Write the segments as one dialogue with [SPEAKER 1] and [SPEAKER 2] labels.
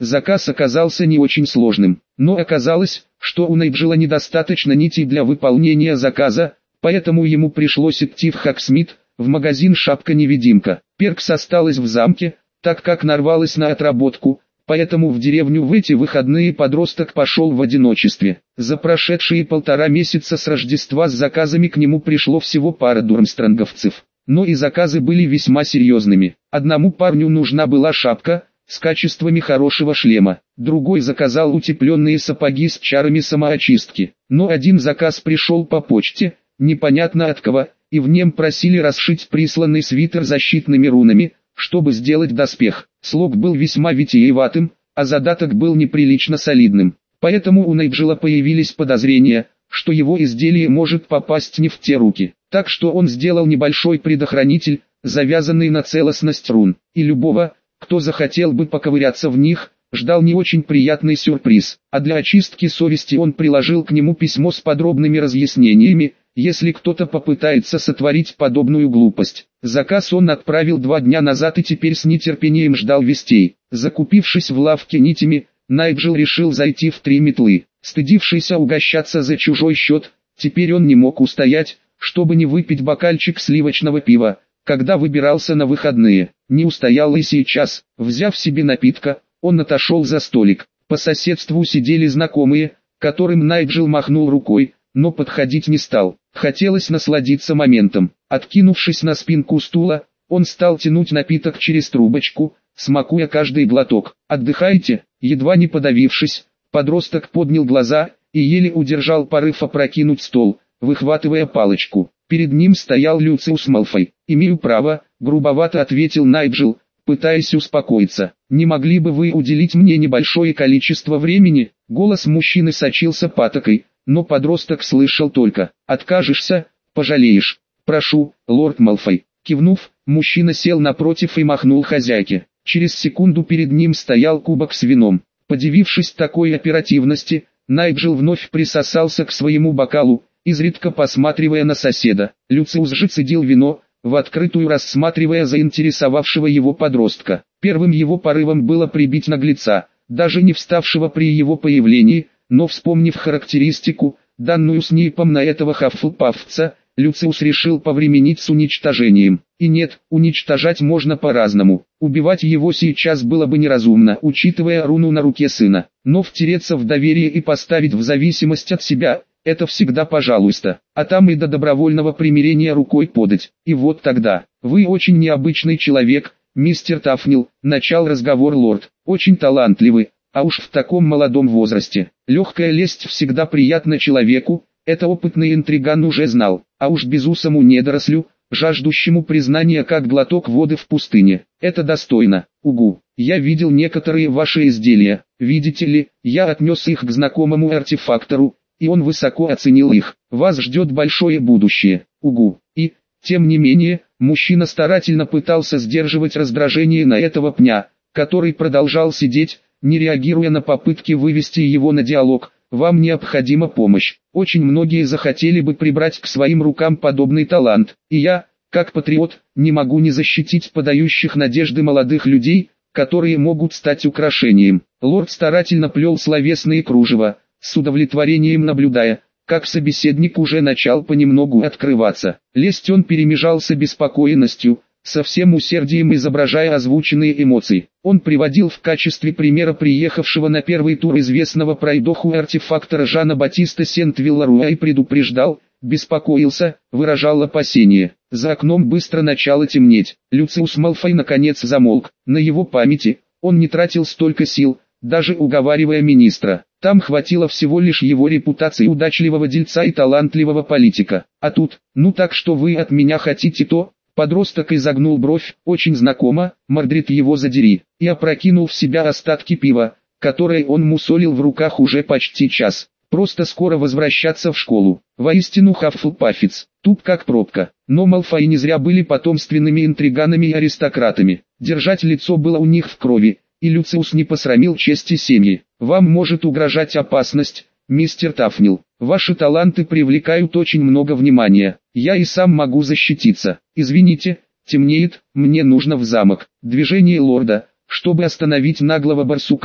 [SPEAKER 1] Заказ оказался не очень сложным, но оказалось, что у Найджела недостаточно нитей для выполнения заказа, поэтому ему пришлось идти в Хаксмит, в магазин «Шапка-невидимка». Перкс осталась в замке, так как нарвалась на отработку, поэтому в деревню в эти выходные подросток пошел в одиночестве. За прошедшие 1,5 месяца с Рождества с заказами к нему пришло всего пара дурмстронговцев. Но и заказы были весьма серьезными. Одному парню нужна была шапка с качествами хорошего шлема, другой заказал утепленные сапоги с чарами самоочистки. Но один заказ пришел по почте, непонятно от кого, и в нем просили расшить присланный свитер защитными рунами, чтобы сделать доспех. Слог был весьма витиеватым, а задаток был неприлично солидным. Поэтому у Найджела появились подозрения, что его изделие может попасть не в те руки. Так что он сделал небольшой предохранитель, завязанный на целостность рун, и любого, кто захотел бы поковыряться в них, ждал не очень приятный сюрприз. А для очистки совести он приложил к нему письмо с подробными разъяснениями, если кто-то попытается сотворить подобную глупость. Заказ он отправил 2 дня назад и теперь с нетерпением ждал вестей. Закупившись в лавке нитями, Найджел решил зайти в 3 метлы. Стыдившийся угощаться за чужой счет, теперь он не мог устоять, чтобы не выпить бокальчик сливочного пива, когда выбирался на выходные. Не устоял и сейчас, взяв себе напитка, он отошел за столик. По соседству сидели знакомые, которым Найджел махнул рукой, но подходить не стал. Хотелось насладиться моментом. Откинувшись на спинку стула, он стал тянуть напиток через трубочку, смакуя каждый глоток. «Отдыхайте?» Едва не подавившись, подросток поднял глаза и еле удержал порыв опрокинуть стол, выхватывая палочку. Перед ним стоял Люциус Малфой. «Имею право», — грубовато ответил Найджел, пытаясь успокоиться. «Не могли бы вы уделить мне небольшое количество времени?» Голос мужчины сочился патокой, но подросток слышал только: «Откажешься, пожалеешь. Прошу, лорд Малфой». Кивнув, мужчина сел напротив и махнул хозяйке. Через секунду перед ним стоял кубок с вином. Подивившись такой оперативности, Найджел вновь присосался к своему бокалу, изредка посматривая на соседа. Люциус же цедил вино, в открытую рассматривая заинтересовавшего его подростка. Первым его порывом было прибить наглеца, даже не вставшего при его появлении, но вспомнив характеристику, данную Снейпом на этого хаффлпафца, Люциус решил повременить с уничтожением. И нет, уничтожать можно по-разному. Убивать его сейчас было бы неразумно, учитывая руну на руке сына. Но втереться в доверие и поставить в зависимость от себя – это всегда пожалуйста. А там и до добровольного примирения рукой подать. И вот тогда: «Вы очень необычный человек, мистер Тафнил», – начал разговор лорд. «Очень талантливый, а уж в таком молодом возрасте. Легкая лесть всегда приятна человеку». Это опытный интриган уже знал, а уж безусому недорослю, жаждущему признания как глоток воды в пустыне. Это достойно. Угу. Я видел некоторые ваши изделия. Видите ли, я отнес их к знакомому артефактору, и он высоко оценил их. Вас ждет большое будущее. Угу. И, тем не менее, мужчина старательно пытался сдерживать раздражение на этого пня, который продолжал сидеть, не реагируя на попытки вывести его на диалог. «Вам необходима помощь. Очень многие захотели бы прибрать к своим рукам подобный талант, и я, как патриот, не могу не защитить подающих надежды молодых людей, которые могут стать украшением». Лорд старательно плел словесные кружева, с удовлетворением наблюдая, как собеседник уже начал понемногу открываться. Лесть он перемежал с обеспокоенностью, со всем усердием изображая озвученные эмоции. Он приводил в качестве примера приехавшего на первый тур известного пройдоху артефактора Жана Батиста Сент-Вилларуа и предупреждал, беспокоился, выражал опасения. За окном быстро начало темнеть. Люциус Малфой наконец замолк. На его памяти он не тратил столько сил, даже уговаривая министра. Там хватило всего лишь его репутации удачливого дельца и талантливого политика. А тут: «Ну так что вы от меня хотите то?» Подросток изогнул бровь, очень знакомо, Мордрид его задери, и опрокинул в себя остатки пива, которое он мусолил в руках уже почти час. Просто скоро возвращаться в школу. Воистину Хаффлпафец, туп как пробка. Но Малфои не зря были потомственными интриганами и аристократами. Держать лицо было у них в крови, и Люциус не посрамил чести семьи. «Вам может угрожать опасность, мистер Тафнил. Ваши таланты привлекают очень много внимания. Я и сам могу защититься. Извините, темнеет, мне нужно в замок». Движение лорда, чтобы остановить наглого барсука,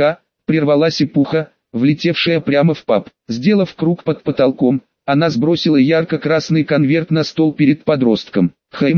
[SPEAKER 1] прервалась эпуха, влетевшая прямо в паб. Сделав круг под потолком, она сбросила ярко-красный конверт на стол перед подростком.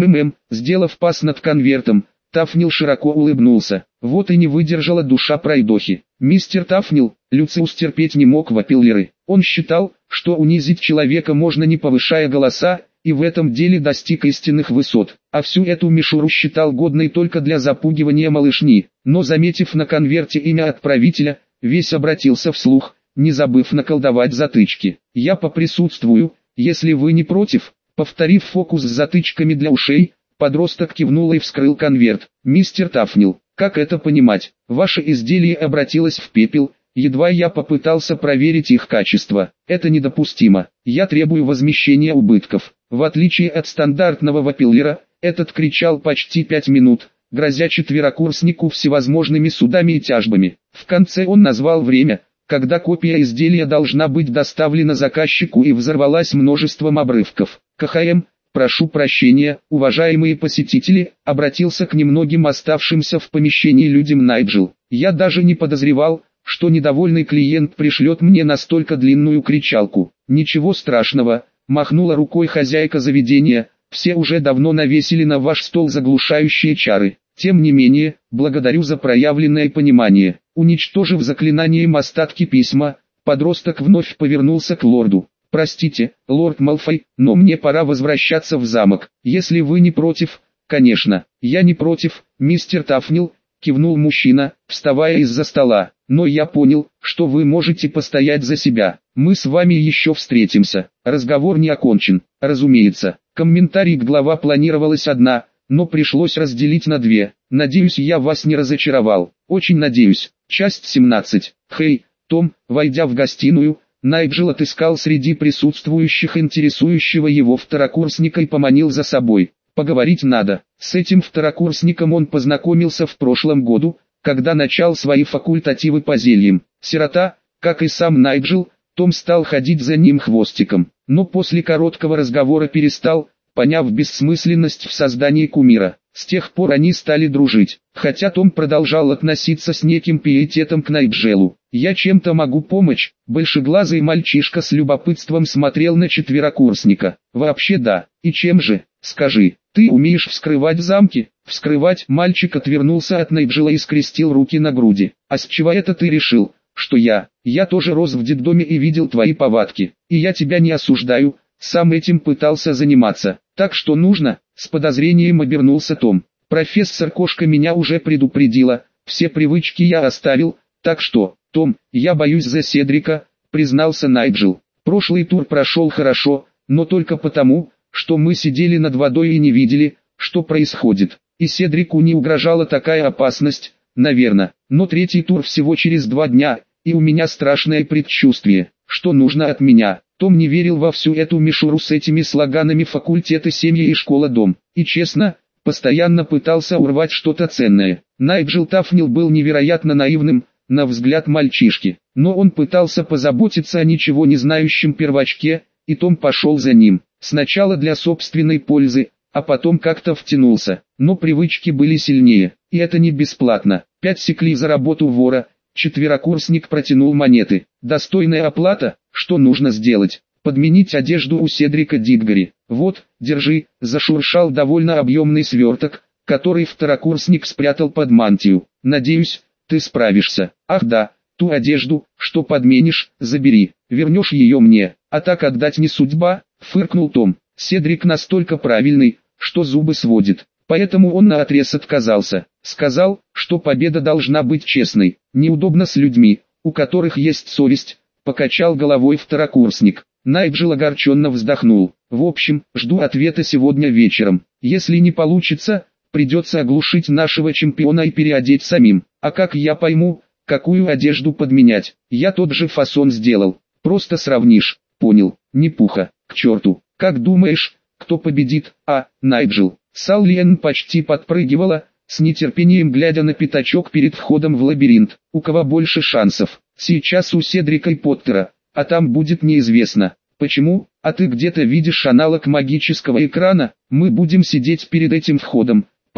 [SPEAKER 1] Сделав пас над конвертом, Тафнил широко улыбнулся. Вот и не выдержала душа пройдохи. Мистер Тафнил, Люциус терпеть не мог вопиллеры. Он считал, что унизить человека можно не повышая голоса, и в этом деле достиг истинных высот. А всю эту мишуру считал годной только для запугивания малышни. Но заметив на конверте имя отправителя, весь обратился вслух, не забыв наколдовать затычки. «Я поприсутствую, если вы не против». Повторив фокус с затычками для ушей, подросток кивнул и вскрыл конверт. «Мистер Тафнил, как это понимать? Ваше изделие обратилось в пепел, едва я попытался проверить их качество. Это недопустимо. Я требую возмещения убытков». В отличие от стандартного вопиллера, этот кричал почти 5 минут, грозя четверокурснику всевозможными судами и тяжбами. В конце он назвал время, когда копия изделия должна быть доставлена заказчику, и взорвалась множеством обрывков. «КХМ, прошу прощения, уважаемые посетители», обратился к немногим оставшимся в помещении людям Найджел. «Я даже не подозревал, что недовольный клиент пришлет мне настолько длинную кричалку». «Ничего страшного», махнула рукой хозяйка заведения, «все уже давно навесили на ваш стол заглушающие чары. Тем не менее, благодарю за проявленное понимание». Уничтожив заклинанием остатки письма, подросток вновь повернулся к лорду. «Простите, лорд Малфой, но мне пора возвращаться в замок. Если вы не против...» «Конечно, я не против, мистер Тафнил», кивнул мужчина, вставая из-за стола. «Но я понял, что вы можете постоять за себя. Мы с вами еще встретимся. Разговор не окончен, разумеется». Комментарий к глава планировалось одна, но пришлось разделить на две. «Надеюсь, я вас не разочаровал. Очень надеюсь». Часть 17. «Хей, Том», войдя в гостиную, Найджел отыскал среди присутствующих интересующего его второкурсника и поманил за собой. «Поговорить надо». С этим второкурсником он познакомился в прошлом году, когда начал свои факультативы по зельям. Сирота, как и сам Найджел, Том стал ходить за ним хвостиком, но после короткого разговора перестал, поняв бессмысленность в создании кумира. С тех пор они стали дружить, хотя Том продолжал относиться с неким пиететом к Найджелу. «Я чем-то могу помочь?» Большеглазый мальчишка с любопытством смотрел на четверокурсника. «Вообще да, и чем же? Скажи, ты умеешь вскрывать замки?» «Вскрывать?» Мальчик отвернулся от Найджела и скрестил руки на груди. «А с чего это ты решил, что я? Я тоже рос в детдоме и видел твои повадки, и я тебя не осуждаю, сам этим пытался заниматься. Так что нужно?» С подозрением обернулся Том. «Профессор Кошка меня уже предупредила, все привычки я оставил, так что, Том, я боюсь за Седрика», признался Найджел. «Прошлый тур прошел хорошо, но только потому, что мы сидели над водой и не видели, что происходит. И Седрику не угрожала такая опасность, наверное. Но третий тур всего через 2 дня, и у меня страшное предчувствие, что нужно от меня». Том не верил во всю эту мишуру с этими слоганами факультета семьи и школа-дом, и честно, постоянно пытался урвать что-то ценное. Найджел Тафнил был невероятно наивным, на взгляд мальчишки, но он пытался позаботиться о ничего не знающем первачке, и Том пошел за ним, сначала для собственной пользы, а потом как-то втянулся, но привычки были сильнее, и это не бесплатно. 5 секлей за работу вора. Четверокурсник протянул монеты. «Достойная оплата? Что нужно сделать?» «Подменить одежду у Седрика Дитгори. Вот, держи», зашуршал довольно объемный сверток, который второкурсник спрятал под мантию. «Надеюсь, ты справишься». «Ах да, ту одежду, что подменишь, забери, вернешь ее мне, а так отдать не судьба», фыркнул Том. Седрик настолько правильный, что зубы сводит. Поэтому он наотрез отказался. Сказал, что победа должна быть честной. «Неудобно с людьми, у которых есть совесть», покачал головой второкурсник. Найджел огорченно вздохнул. «В общем, жду ответа сегодня вечером. Если не получится, придется оглушить нашего чемпиона и переодеть самим. А как я пойму, какую одежду подменять? Я тот же фасон сделал. Просто сравнишь». «Понял, не пуха, к черту. Как думаешь, кто победит?» Найджел». Саллиен почти подпрыгивала, с нетерпением глядя на пятачок перед входом в лабиринт. «У кого больше шансов? Сейчас у Седрика и Поттера, а там будет неизвестно». «Почему? А ты где-то видишь аналог магического экрана?» «Мы будем сидеть перед этим входом,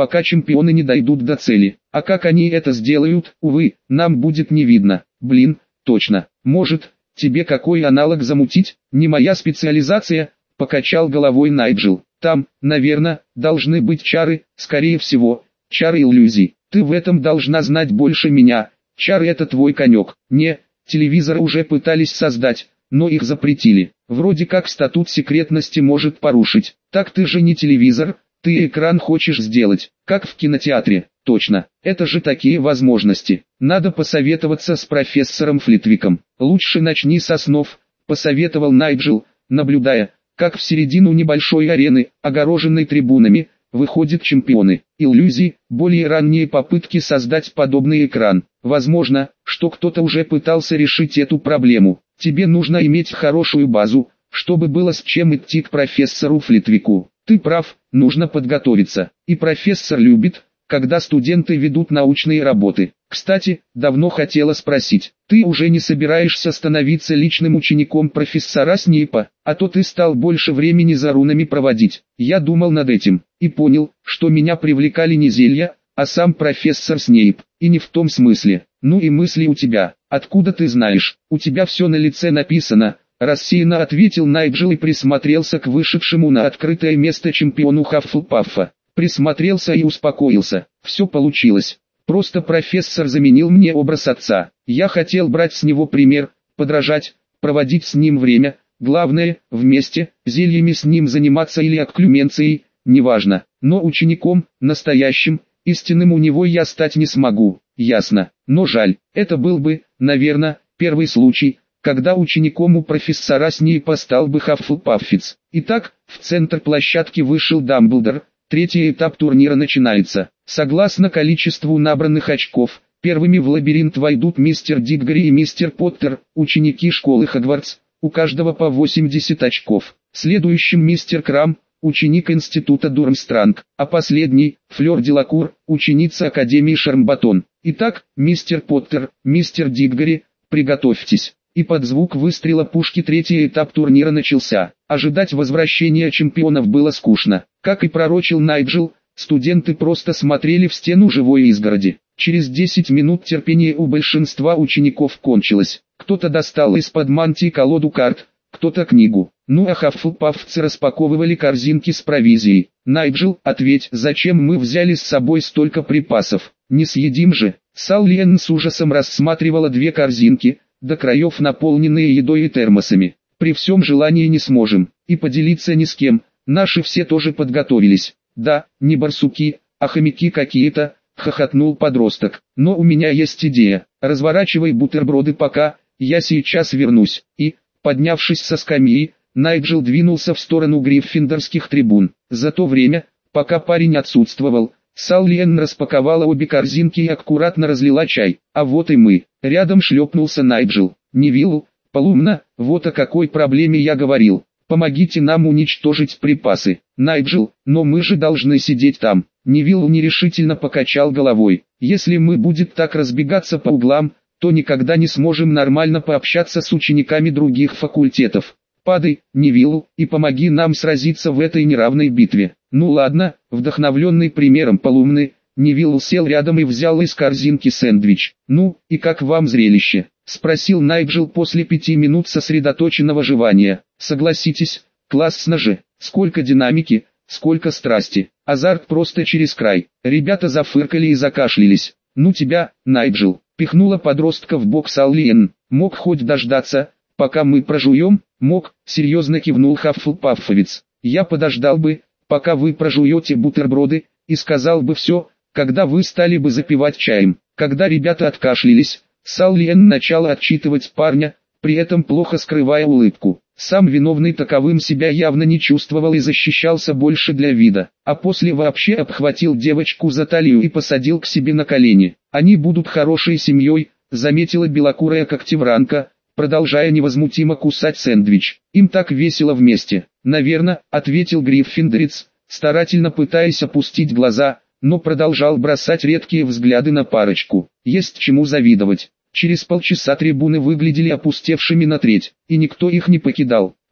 [SPEAKER 1] пока чемпионы не дойдут до цели. А как они это сделают, увы, нам будет не видно. Блин, точно. Может, тебе какой аналог замутить? Не моя специализация, покачал головой Найджел. Там, наверное, должны быть чары, скорее всего, чары иллюзий. Ты в этом должна знать больше меня. Чары — это твой конек. Не, телевизор уже пытались создать, но их запретили. Вроде как статут секретности может порушить. Так ты же не телевизор, ты экран хочешь сделать, как в кинотеатре. Точно, это же такие возможности. Надо посоветоваться с профессором Флитвиком. Лучше начни с основ, посоветовал Найджел, наблюдая, как в середину небольшой арены, огороженной трибунами, выходят чемпионы. Иллюзии, более ранние попытки создать подобный экран. Возможно, что кто-то уже пытался решить эту проблему. Тебе нужно иметь хорошую базу, чтобы было с чем идти к профессору Флитвику. Ты прав, нужно подготовиться. И профессор любит, когда студенты ведут научные работы. Кстати, давно хотела спросить, ты уже не собираешься становиться личным учеником профессора Снейпа, а то ты стал больше времени за рунами проводить. Я думал над этим, и понял, что меня привлекали не зелья, а сам профессор Снейп, и не в том смысле. Ну и мысли у тебя, откуда ты знаешь, у тебя все на лице написано. Рассеянно ответил Найджел и присмотрелся к вышедшему на открытое место чемпиону Хаффлпаффа. Присмотрелся и успокоился. Все получилось. Просто профессор заменил мне образ отца. Я хотел брать с него пример, подражать, проводить с ним время. Главное, вместе, зельями с ним заниматься или окклюменцией, неважно. Но учеником, настоящим, истинным у него я стать не смогу. Ясно. Но жаль, это был бы, наверное, первый случай, когда учеником у профессора Снейпа стал бы Хаффлпаффец. Итак, в центр площадки вышел Дамблдор. Третий этап турнира начинается. Согласно количеству набранных очков, первыми в лабиринт войдут мистер Диггори и мистер Поттер, ученики школы Хогвартс, у каждого по 80 очков. Следующим мистер Крам, ученик института Дурмстранг, а последний, Флёр Делакур, ученица Академии Шармбатон. Итак, мистер Поттер, мистер Диггори, приготовьтесь. И под звук выстрела пушки третий этап турнира начался. Ожидать возвращения чемпионов было скучно. Как и пророчил Найджел, студенты просто смотрели в стену живой изгороди. Через 10 минут терпение у большинства учеников кончилось. Кто-то достал из-под мантии колоду карт, кто-то книгу. Ну а хаффлпаффцы распаковывали корзинки с провизией. «Найджел, ответь, зачем мы взяли с собой столько припасов? Не съедим же?» Саллиен с ужасом рассматривала две корзинки, до краев наполненные едой и термосами. «При всем желании не сможем, и поделиться ни с кем, наши все тоже подготовились». «Да, не барсуки, а хомяки какие-то», — хохотнул подросток. «Но у меня есть идея, разворачивай бутерброды пока, я сейчас вернусь». И, поднявшись со скамьи, Найджел двинулся в сторону гриффиндорских трибун. За то время, пока парень отсутствовал, Саллиен распаковала обе корзинки и аккуратно разлила чай. «А вот и мы». Рядом шлепнулся Найджел. «Невилл, Полумна, вот о какой проблеме я говорил. Помогите нам уничтожить припасы». «Найджел, но мы же должны сидеть там». Невилл нерешительно покачал головой. «Если мы будем так разбегаться по углам, то никогда не сможем нормально пообщаться с учениками других факультетов. Падай, Невилл, и помоги нам сразиться в этой неравной битве». «Ну ладно», вдохновленный примером Полумны, Невилл сел рядом и взял из корзинки сэндвич. «Ну, и как вам зрелище?» — спросил Найджел после 5 минут сосредоточенного жевания. «Согласитесь, классно же, сколько динамики, сколько страсти, азарт просто через край». Ребята зафыркали и закашлялись. «Ну тебя, Найджел», — пихнула подростка в бок Саллиен. «Мог хоть дождаться, пока мы прожуем?» «Мог», — серьезно кивнул Хаффлпаффовец. «Я подождал бы, пока вы прожуете бутерброды, и сказал бы все, когда вы стали бы запивать чаем». Когда ребята откашлялись, Саллиен начала отчитывать парня, при этом плохо скрывая улыбку. Сам виновный таковым себя явно не чувствовал и защищался больше для вида, а после вообще обхватил девочку за талию и посадил к себе на колени. «Они будут хорошей семьей», — заметила белокурая когтевранка, продолжая невозмутимо кусать сэндвич. «Им так весело вместе». «Наверно», — ответил гриффиндорец, старательно пытаясь опустить глаза, но продолжал бросать редкие взгляды на парочку. Есть чему завидовать. Через полчаса трибуны выглядели опустевшими на треть, и никто их не покидал.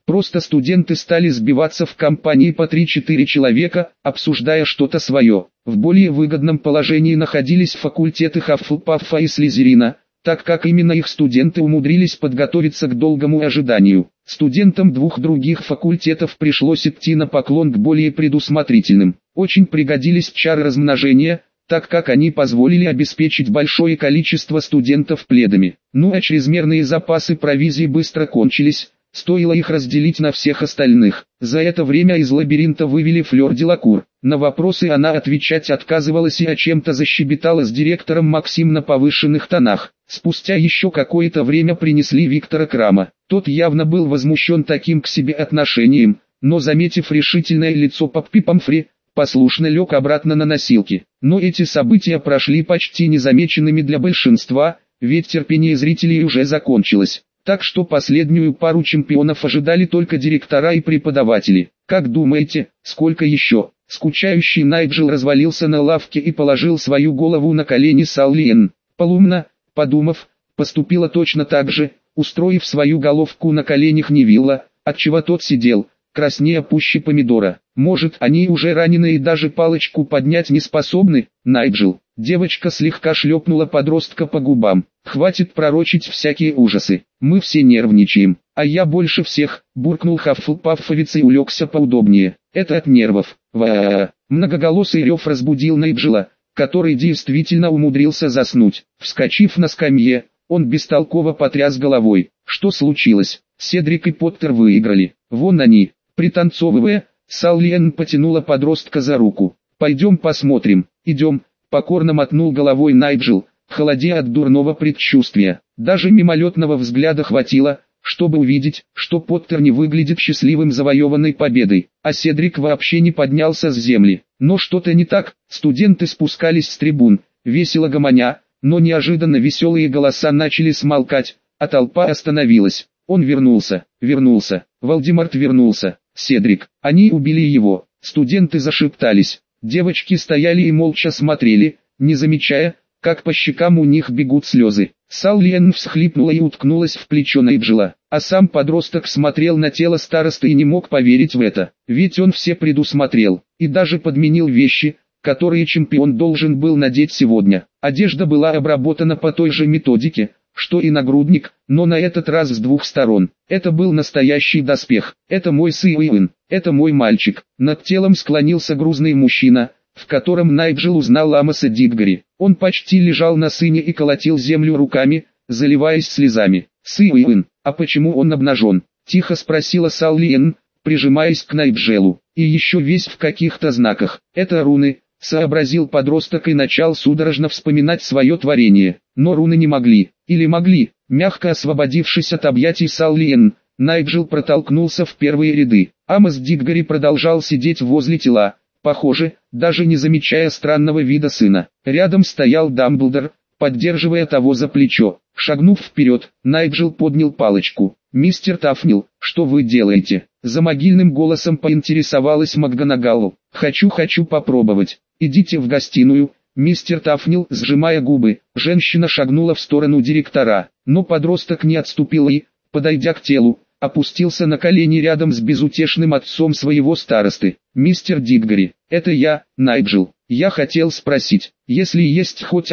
[SPEAKER 1] Просто студенты стали сбиваться в компании по 3-4 человека, обсуждая что-то свое. В более выгодном положении находились факультеты Хаффлпаффа и Слизерина, так как именно их студенты умудрились подготовиться к долгому ожиданию. Студентам двух других факультетов пришлось идти на поклон к более предусмотрительным. Очень пригодились чары размножения, так как они позволили обеспечить большое количество студентов пледами. Ну а чрезмерные запасы провизии быстро кончились, стоило их разделить на всех остальных. За это время из лабиринта вывели Флёр Делакур. На вопросы она отвечать отказывалась и о чем-то защебетала с директором Максим на повышенных тонах. Спустя еще какое-то время принесли Виктора Крама. Тот явно был возмущен таким к себе отношением, но заметив решительное лицо Паппи Помфри, послушно лег обратно на носилки. Но эти события прошли почти незамеченными для большинства, ведь терпение зрителей уже закончилось. Так что последнюю пару чемпионов ожидали только директора и преподаватели. Как думаете, сколько еще? Скучающий Найджел развалился на лавке и положил свою голову на колени Саллиен. Полумна, подумав, поступила точно так же, устроив свою головку на коленях Невилла, отчего тот сидел, краснея пуще помидора. Может, они уже ранены и даже палочку поднять не способны? Найджел. Девочка слегка шлепнула подростка по губам. Хватит пророчить всякие ужасы. Мы все нервничаем. А я больше всех, буркнул Хаффлпаффовец и улегся поудобнее. Это от нервов. Ва-а-а. Многоголосый рев разбудил Найджела, который действительно умудрился заснуть. Вскочив на скамье, он бестолково потряс головой. Что случилось? Седрик и Поттер выиграли. Вон они. Пританцовывая, Саллиен потянула подростка за руку. «Пойдем посмотрим». «Идем», — покорно мотнул головой Найджел, холодея от дурного предчувствия. Даже мимолетного взгляда хватило, чтобы увидеть, что Поттер не выглядит счастливым завоеванной победой, а Седрик вообще не поднялся с земли. Но что-то не так, студенты спускались с трибун, весело гомоня, но неожиданно веселые голоса начали смолкать, а толпа остановилась. Он вернулся, Волдеморт вернулся, Седрик, они убили его. Студенты зашептались, девочки стояли и молча смотрели, не замечая, как по щекам у них бегут слезы. Саллиен всхлипнула и уткнулась в плечо Найджела, а сам подросток смотрел на тело старосты и не мог поверить в это, ведь он все предусмотрел, и даже подменил вещи, которые чемпион должен был надеть сегодня. Одежда была обработана по той же методике, что и нагрудник, но на этот раз с двух сторон. Это был настоящий доспех. Это мой сын, это мой мальчик. Над телом склонился грузный мужчина, в котором Найджел узнал Амоса Диггори. Он почти лежал на сыне и колотил землю руками, заливаясь слезами. «Сын, а почему он обнажен?» — тихо спросила Саллиен, прижимаясь к Найджелу. «И еще весь в каких-то знаках. Это руны», — сообразил подросток и начал судорожно вспоминать свое творение. Но руны не могли, или могли. Мягко освободившись от объятий Саллиен, Найджел протолкнулся в первые ряды. Амос Диггори продолжал сидеть возле тела, похоже, даже не замечая странного вида сына. Рядом стоял Дамблдор, поддерживая того за плечо. Шагнув вперед, Найджел поднял палочку. «Мистер Тафнил, что вы делаете?» За могильным голосом поинтересовалась МакГонагал. «Хочу попробовать. Идите в гостиную». Мистер Тафнил, сжимая губы, женщина шагнула в сторону директора, но подросток не отступил и, подойдя к телу, опустился на колени рядом с безутешным отцом своего старосты. «Мистер Диггори, это я, Найджел. Я хотел спросить, если есть хоть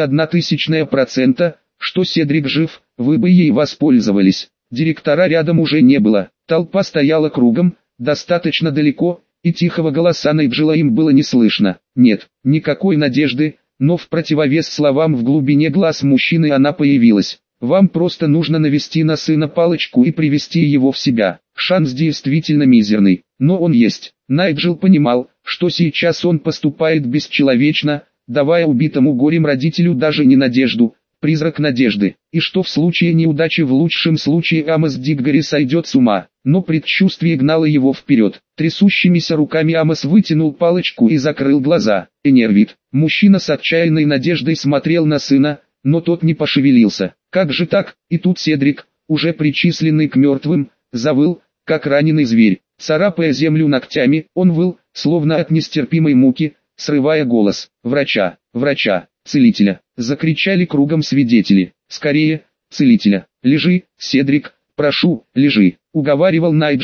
[SPEAKER 1] 0,01%, что Седрик жив, вы бы ей воспользовались». Директора рядом уже не было, толпа стояла кругом, достаточно далеко, и тихого голоса Найджела им было не слышно. Нет, никакой надежды. Но в противовес словам в глубине глаз мужчины она появилась. «Вам просто нужно навести на сына палочку и привести его в себя. Шанс действительно мизерный, но он есть». Найджел понимал, что сейчас он поступает бесчеловечно, давая убитому горем родителю даже не надежду, призрак надежды, и что в случае неудачи в лучшем случае Амос Диггори сойдет с ума. Но предчувствие гнало его вперед. Трясущимися руками Амос вытянул палочку и закрыл глаза. Энервит. Мужчина с отчаянной надеждой смотрел на сына, но тот не пошевелился. Как же так? И тут Седрик, уже причисленный к мертвым, завыл, как раненый зверь. Царапая землю ногтями, он выл, словно от нестерпимой муки, срывая голос. «Врача! Врача! Целителя!» Закричали кругом свидетели. «Скорее, целителя! Лежи, Седрик, прошу, лежи!» Уговаривал Найджел,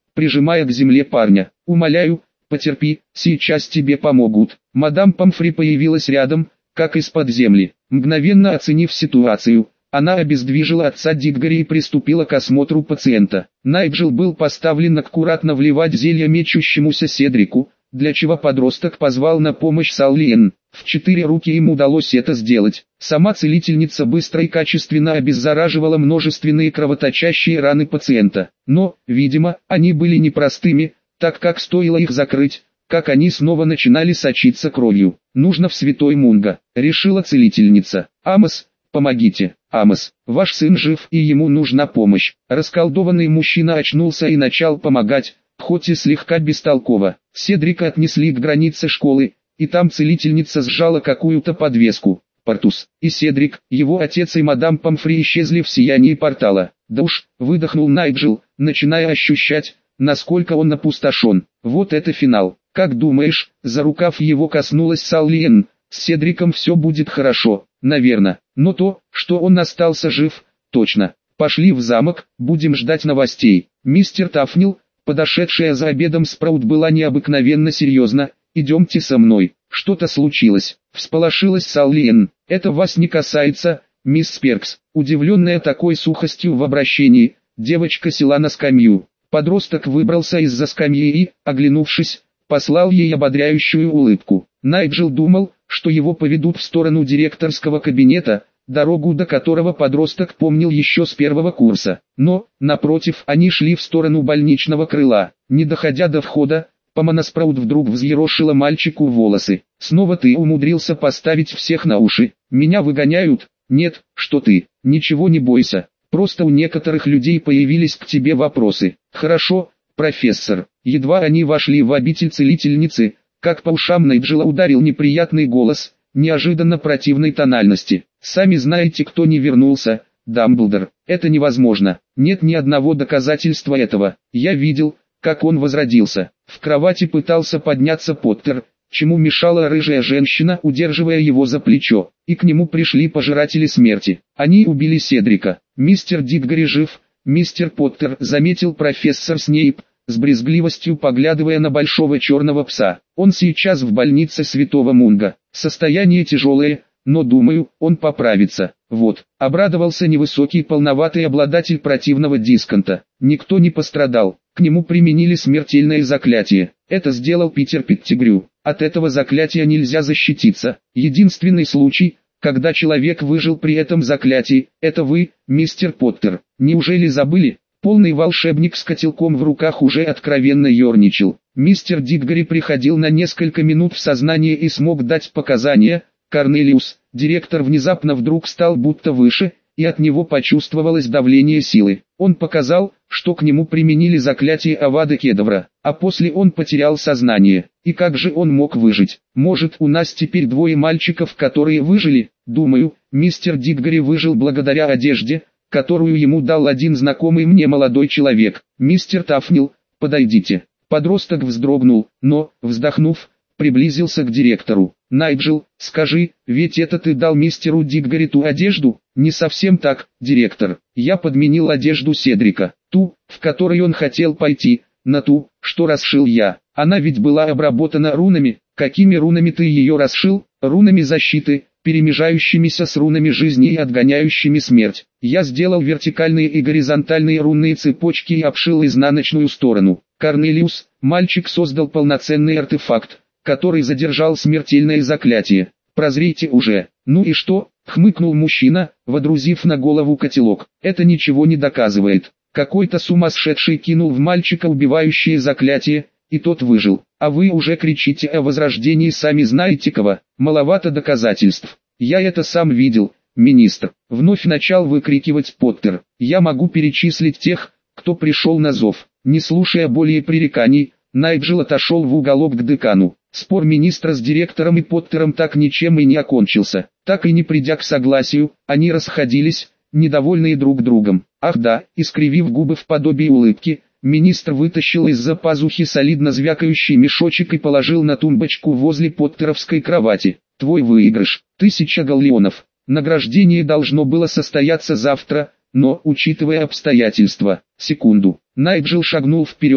[SPEAKER 1] прижимая к земле парня. «Умоляю, потерпи, сейчас тебе помогут». Мадам Помфри появилась рядом, как из-под земли. Мгновенно оценив ситуацию, она обездвижила отца Диггори и приступила к осмотру пациента. Найджел был поставлен аккуратно вливать зелье мечущемуся Седрику, для чего подросток позвал на помощь Саллиен. В 4 руки ему удалось это сделать. Сама целительница быстро и качественно обеззараживала множественные кровоточащие раны пациента. Но, видимо, они были непростыми, так как стоило их закрыть, как они снова начинали сочиться кровью. «Нужно в Святой Мунго», — решила целительница. «Амос, помогите, Амос, ваш сын жив и ему нужна помощь». Расколдованный мужчина очнулся и начал помогать, хоть и слегка бестолково. Седрика отнесли к границе школы, и там целительница сжала какую-то подвеску. Портус и Седрик, его отец и мадам Помфри исчезли в сиянии портала. «Да уж», — выдохнул Найджел, начиная ощущать, насколько он опустошен. «Вот это финал. Как думаешь?» За рукав его коснулась Саллиен. «С Седриком все будет хорошо, наверное. Но то, что он остался жив, точно. Пошли в замок, будем ждать новостей». Мистер Тафнил, подошедшая за обедом Спраут, была необыкновенно серьезна. «Идемте со мной. Что-то случилось», — всполошилась Саллиен. «Это вас не касается, мисс Перкс». Удивленная такой сухостью в обращении, девочка села на скамью. Подросток выбрался из-за скамьи и, оглянувшись, послал ей ободряющую улыбку. Найджел думал, что его поведут в сторону директорского кабинета, дорогу до которого подросток помнил еще с первого курса. Но, напротив, они шли в сторону больничного крыла. Не доходя до входа, Помона Спраут вдруг взъерошила мальчику волосы. «Снова ты умудрился поставить всех на уши. Меня выгоняют?» «Нет, что ты, ничего не бойся. Просто у некоторых людей появились к тебе вопросы». «Хорошо, профессор». Едва они вошли в обитель целительницы, как по ушам Найджела ударил неприятный голос, неожиданно противной тональности. «Сами знаете, кто не вернулся, Дамблдор. Это невозможно. Нет ни одного доказательства этого. Я видел, как он возродился. В кровати пытался подняться Поттер, чему мешала рыжая женщина, удерживая его за плечо. И к нему пришли пожиратели смерти. Они убили Седрика. Мистер Диггори жив, мистер Поттер», заметил профессор Снейп, с брезгливостью поглядывая на большого черного пса. «Он сейчас в больнице Святого Мунго. Состояние тяжелое, но думаю, он поправится». «Вот», — обрадовался невысокий полноватый обладатель противного дисконта. «Никто не пострадал. К нему применили смертельное заклятие. Это сделал Питер Петтигрю. От этого заклятия нельзя защититься. Единственный случай, когда человек выжил при этом заклятии, это вы, мистер Поттер. Неужели забыли?» Полный волшебник с котелком в руках уже откровенно ерничал. Мистер Диггори приходил на несколько минут в сознание и смог дать показания. Корнелиус, директор, внезапно вдруг стал будто выше, и от него почувствовалось давление силы. Он показал, что к нему применили заклятие Авада Кедавра, а после он потерял сознание. И как же он мог выжить? Может, у нас теперь 2 мальчиков, которые выжили? Думаю, мистер Диггори выжил благодаря одежде, которую ему дал один знакомый мне молодой человек. «Мистер Тафнил, подойдите». Подросток вздрогнул, но, вздохнув, приблизился к директору. «Найджел, скажи, ведь это ты дал мистеру Диггори ту одежду?» «Не совсем так, директор. Я подменил одежду Седрика, ту, в которой он хотел пойти, на ту, что расшил я. Она ведь была обработана рунами». «Какими рунами ты ее расшил?» «Рунами защиты, перемежающимися с рунами жизни и отгоняющими смерть. Я сделал вертикальные и горизонтальные рунные цепочки и обшил изнаночную сторону». Корнелиус, мальчик создал полноценный артефакт, который задержал смертельное заклятие. «Прозрите уже». «Ну и что?» — хмыкнул мужчина, водрузив на голову котелок. «Это ничего не доказывает. Какой-то сумасшедший кинул в мальчика убивающее заклятие, и тот выжил. А вы уже кричите о возрождении сами знаете кого. Маловато доказательств». «Я это сам видел, министр». Вновь начал выкрикивать Поттер. «Я могу перечислить тех, кто пришел на зов». Не слушая более пререканий, Найджел отошел в уголок к декану. Спор министра с директором и Поттером так ничем и не окончился. Так и не придя к согласию, они расходились, недовольные друг другом. «Ах да», искривив губы в подобии улыбки, министр вытащил из-за пазухи солидно звякающий мешочек и положил на тумбочку возле поттеровской кровати. «Твой выигрыш, 1000 галлеонов. Награждение должно было состояться завтра, но, учитывая обстоятельства...» Секунду. Найджел шагнул вперед,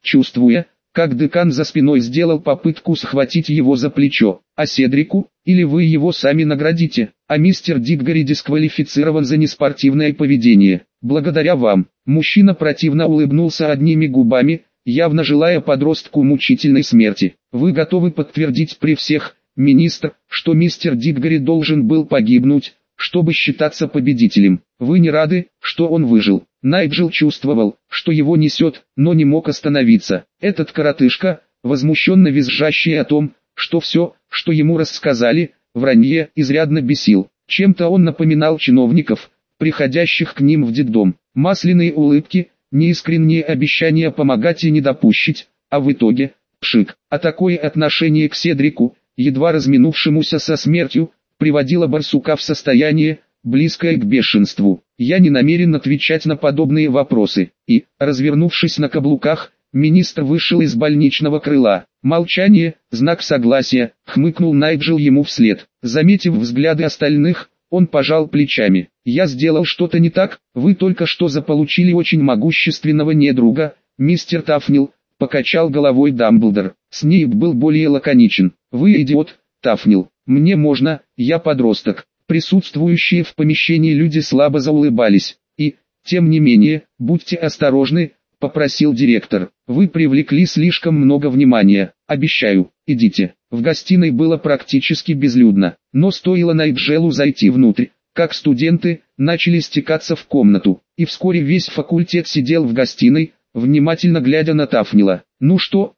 [SPEAKER 1] чувствуя, как декан за спиной сделал попытку схватить его за плечо. «А Седрику? Или вы его сами наградите? А мистер Диггори дисквалифицирован за неспортивное поведение. Благодаря вам». Мужчина противно улыбнулся одними губами, явно желая подростку мучительной смерти. «Вы готовы подтвердить при всех, министр, что мистер Диггори должен был погибнуть, чтобы считаться победителем? Вы не рады, что он выжил?» Найджел чувствовал, что его несет, но не мог остановиться. Этот коротышка, возмущенно визжащий о том, что все, что ему рассказали, вранье, изрядно бесил. Чем-то он напоминал чиновников, приходящих к ним в детдом. Масляные улыбки, неискренние обещания помогать и не допустить, а в итоге, пшик. А такое отношение к Седрику, едва разминувшемуся со смертью, приводило барсука в состояние, близкое к бешенству. «Я не намерен отвечать на подобные вопросы». И, развернувшись на каблуках, министр вышел из больничного крыла. «Молчание, знак согласия», — хмыкнул Найджел ему вслед. Заметив взгляды остальных, он пожал плечами. «Я сделал что-то не так, вы только что заполучили очень могущественного недруга, мистер Тафнил», — покачал головой Дамблдор. Снейп был более лаконичен. «Вы идиот, Тафнил, мне можно, я подросток». Присутствующие в помещении люди слабо заулыбались. «И, тем не менее, будьте осторожны», — попросил директор. «Вы привлекли слишком много внимания. Обещаю, идите». В гостиной было практически безлюдно, но стоило Найджелу зайти внутрь, как студенты начали стекаться в комнату, и вскоре весь факультет сидел в гостиной, внимательно глядя на Тафнила. «Ну что,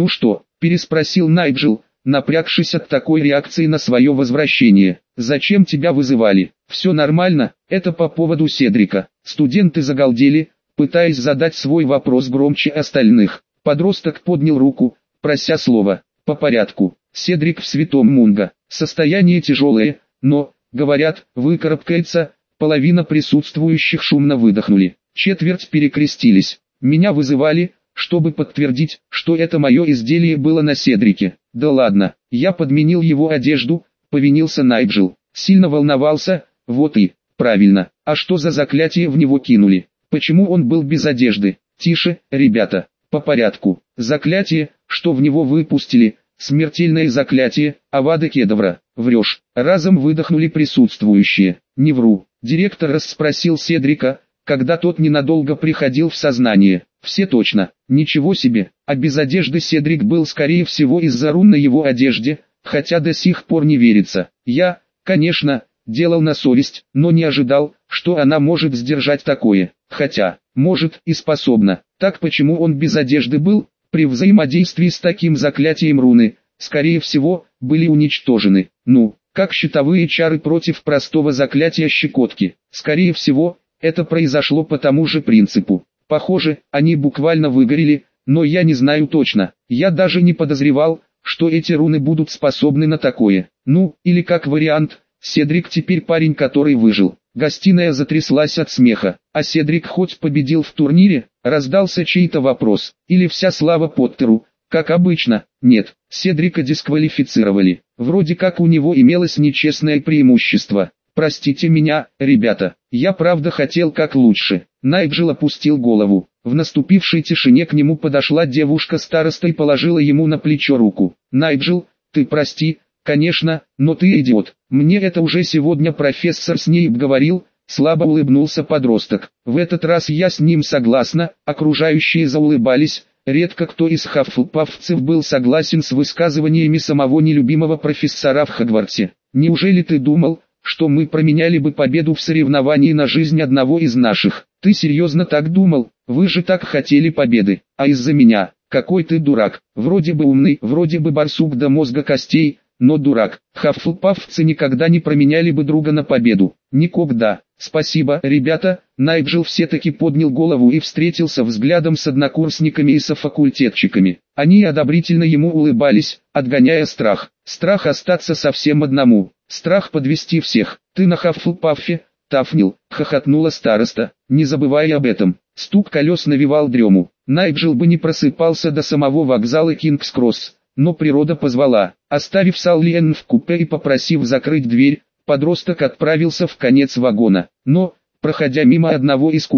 [SPEAKER 1] – переспросил Найджел, напрягшись от такой реакции на свое возвращение. «Зачем тебя вызывали?» «Все нормально, это по поводу Седрика». Студенты загалдели, пытаясь задать свой вопрос громче остальных. Подросток поднял руку, прося слова. «По порядку. Седрик в Святом Мунго. Состояние тяжелое, но, говорят, выкарабкается». Половина присутствующих шумно выдохнули. Четверть перекрестились. «Меня вызывали, чтобы подтвердить, что это мое изделие было на Седрике». «Да ладно, я подменил его одежду», — повинился Найджел. «Сильно волновался, вот и, правильно. А что за заклятие в него кинули? Почему он был без одежды?» «Тише, ребята, по порядку. Заклятие, что в него выпустили, смертельное заклятие, Авада Кедавра». «Врешь», — разом выдохнули присутствующие. «Не вру». Директор расспросил Седрика, когда тот ненадолго приходил в сознание. «Все точно. Ничего себе, а без одежды Седрик был скорее всего из-за рун на его одежде, хотя до сих пор не верится. Я, конечно, делал на совесть, но не ожидал, что она может сдержать такое. Хотя, может и способна. Так почему он без одежды был? При взаимодействии с таким заклятием руны, скорее всего, были уничтожены. Ну, как щитовые чары против простого заклятия щекотки. Скорее всего, это произошло по тому же принципу. Похоже, они буквально выгорели, но я не знаю точно. Я даже не подозревал, что эти руны будут способны на такое. Ну, или как вариант, Седрик теперь парень, который выжил». Гостиная затряслась от смеха. «А Седрик хоть победил в турнире?» — раздался чей-то вопрос. «Или вся слава Поттеру, как обычно?» «Нет, Седрика дисквалифицировали. Вроде как у него имелось нечестное преимущество. Простите меня, ребята, я правда хотел как лучше». Найджел опустил голову. В наступившей тишине к нему подошла девушка-староста и положила ему на плечо руку. «Найджел, ты прости, конечно, но ты идиот. Мне это уже сегодня профессор Снейп говорил», — слабо улыбнулся подросток. «В этот раз я с ним согласна». Окружающие заулыбались. Редко кто из хаффлпафцев был согласен с высказываниями самого нелюбимого профессора в Хогвартсе. «Неужели ты думал, что мы променяли бы победу в соревновании на жизнь одного из наших? Ты серьезно так думал? Вы же так хотели победы, а из-за меня? Какой ты дурак, вроде бы умный, вроде бы барсук до мозга костей, но дурак. Хаффлпафцы никогда не променяли бы друга на победу. Никогда». «Спасибо, ребята». Найджел все-таки поднял голову и встретился взглядом с однокурсниками и софакультетчиками. Они одобрительно ему улыбались, отгоняя страх. Страх остаться совсем одному. Страх подвести всех. «Ты на Хаффлпаффе, Тафнил», — хохотнула староста, не забывай об этом. Стук колес навевал дрему. Найджел бы не просыпался до самого вокзала Кингс-Кросс, но природа позвала. Оставив Саллиен в купе и попросив закрыть дверь, подросток отправился в конец вагона. Но, проходя мимо одного из купе,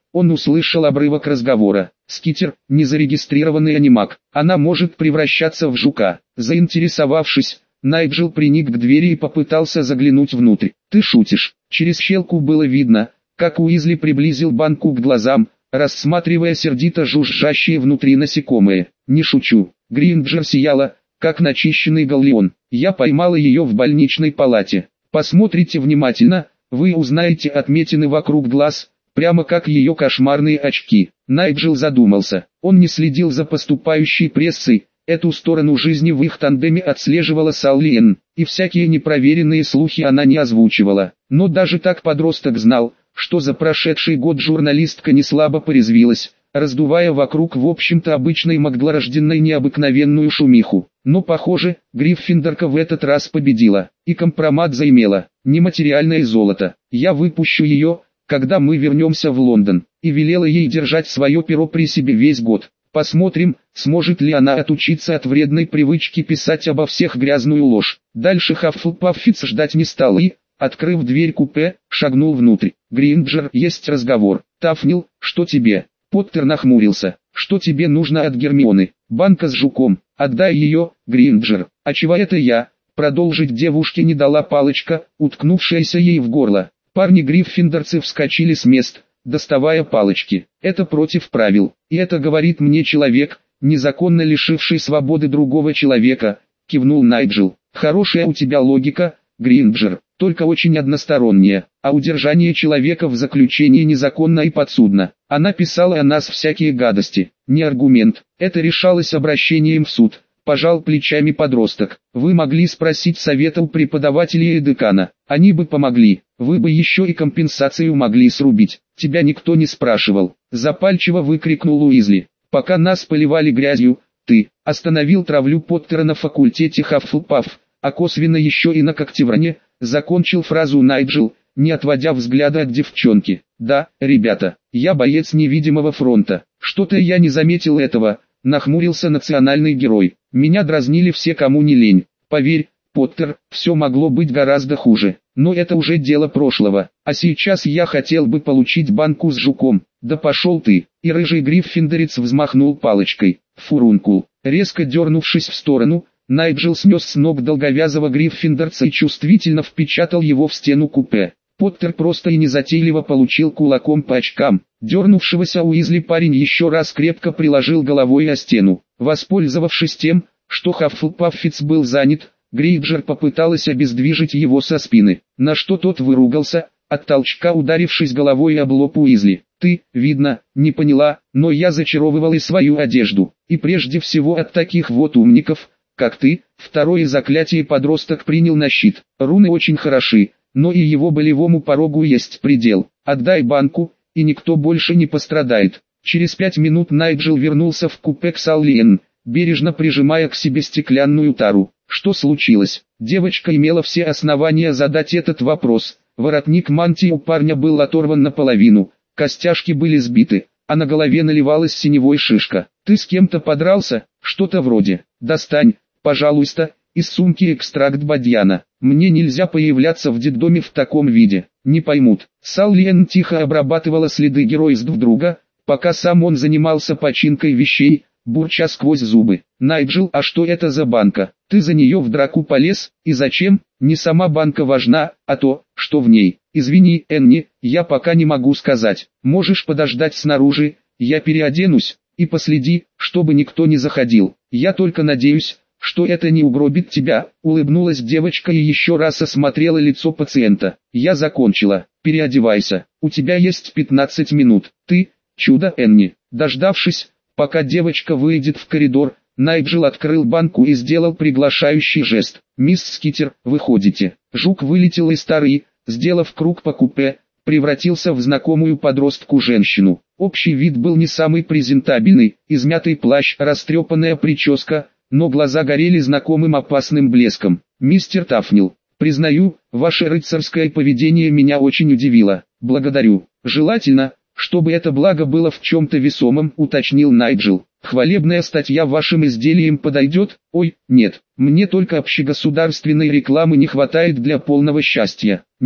[SPEAKER 1] Он услышал обрывок разговора. Скитер, незарегистрированный анимак. Она может превращаться в жука. Заинтересовавшись, Найджел приник к двери и попытался заглянуть внутрь. Ты шутишь. Через щелку было видно, как Уизли приблизил банку к глазам, рассматривая сердито жужжащие внутри насекомые. Не шучу. Гринджер сияла, как начищенный галлеон. Я поймала ее в больничной палате. Посмотрите внимательно, вы узнаете отметины вокруг глаз, прямо как ее кошмарные очки. Найджел задумался. Он не следил за поступающей прессой. Эту сторону жизни в их тандеме отслеживала Салли Энн, и всякие непроверенные слухи она не озвучивала. Но даже так подросток знал, что за прошедший год журналистка не слабо порезвилась, раздувая вокруг в общем-то обычной Магдлорожденной необыкновенную шумиху. Но похоже, Гриффиндорка в этот раз победила, и компромат заимела, нематериальное золото. Я выпущу ее, когда мы вернемся в Лондон, и велела ей держать свое перо при себе весь год. Посмотрим, сможет ли она отучиться от вредной привычки писать обо всех грязную ложь. Дальше Хаффлпаффиц ждать не стал и, открыв дверь купе, шагнул внутрь. Гринджер, есть разговор. Тафнил, что тебе? Поттер нахмурился. Что тебе нужно от Гермионы? Банка с жуком. Отдай ее, Гринджер. А чего это я? Продолжить девушке не дала палочка, уткнувшаяся ей в горло. Парни-гриффиндорцы вскочили с мест, доставая палочки. Это против правил, и это говорит мне человек, незаконно лишивший свободы другого человека, кивнул Найджел. Хорошая у тебя логика, Гринджер, только очень односторонняя, а удержание человека в заключении незаконно и подсудно. Она писала о нас всякие гадости, не аргумент, это решалось обращением в суд. Пожал плечами подросток. Вы могли спросить совета у преподавателей и декана. Они бы помогли. Вы бы еще и компенсацию могли срубить. Тебя никто не спрашивал. Запальчиво выкрикнул Уизли. Пока нас поливали грязью, ты остановил травлю Поттера на факультете Хаффлпафф, а косвенно еще и на Когтевране, закончил фразу Найджел, не отводя взгляда от девчонки. Да, ребята, я боец невидимого фронта. Что-то я не заметил этого. Нахмурился национальный герой. Меня дразнили все, кому не лень. Поверь, Поттер, все могло быть гораздо хуже. Но это уже дело прошлого. А сейчас я хотел бы получить банку с жуком. Да пошел ты. И рыжий гриффиндорец взмахнул палочкой. Фурункул. Резко дернувшись в сторону, Найджел снес с ног долговязого гриффиндорца и чувствительно впечатал его в стену купе. Поттер просто и незатейливо получил кулаком по очкам. Дернувшегося Уизли парень еще раз крепко приложил головой о стену. Воспользовавшись тем, что Хаффлпаффиц был занят, Грейнджер попыталась обездвижить его со спины, на что тот выругался, от толчка ударившись головой об лоб Уизли. Ты, видно, не поняла, но я зачаровывал и свою одежду, и прежде всего от таких вот умников, как ты. Второе заклятие подросток принял на щит. Руны очень хороши, но и его болевому порогу есть предел. Отдай банку, и никто больше не пострадает. Через 5 минут Найджел вернулся в купе к Салли Энн, бережно прижимая к себе стеклянную тару. Что случилось? Девочка имела все основания задать этот вопрос. Воротник мантии у парня был оторван наполовину, костяшки были сбиты, а на голове наливалась синевой шишка. Ты с кем-то подрался? Что-то вроде. Достань, пожалуйста, из сумки экстракт бадьяна. Мне нельзя появляться в детдоме в таком виде. Не поймут. Салли Энн тихо обрабатывала следы геройств друга, пока сам он занимался починкой вещей, бурча сквозь зубы. Найджел, а что это за банка? Ты за нее в драку полез? И зачем? Не сама банка важна, а то, что в ней. Извини, Энни, я пока не могу сказать. Можешь подождать снаружи, я переоденусь, и последи, чтобы никто не заходил. Я только надеюсь, что это не угробит тебя. Улыбнулась девочка и еще раз осмотрела лицо пациента. Я закончила. Переодевайся. У тебя есть 15 минут. Ты, чудо, Энни. Дождавшись, пока девочка выйдет в коридор, Найджел открыл банку и сделал приглашающий жест. «Мисс Скитер, выходите». Жук вылетел из тары, сделав круг по купе, превратился в знакомую подростку женщину. Общий вид был не самый презентабельный, измятый плащ, растрепанная прическа, но глаза горели знакомым опасным блеском. «Мистер Тафнил, признаю, ваше рыцарское поведение меня очень удивило. Благодарю. Желательно, чтобы это благо было в чем-то весомом», уточнил Найджел. «Хвалебная статья вашим изделиям подойдет? Ой, нет, мне только общегосударственной рекламы не хватает для полного счастья». «Нет,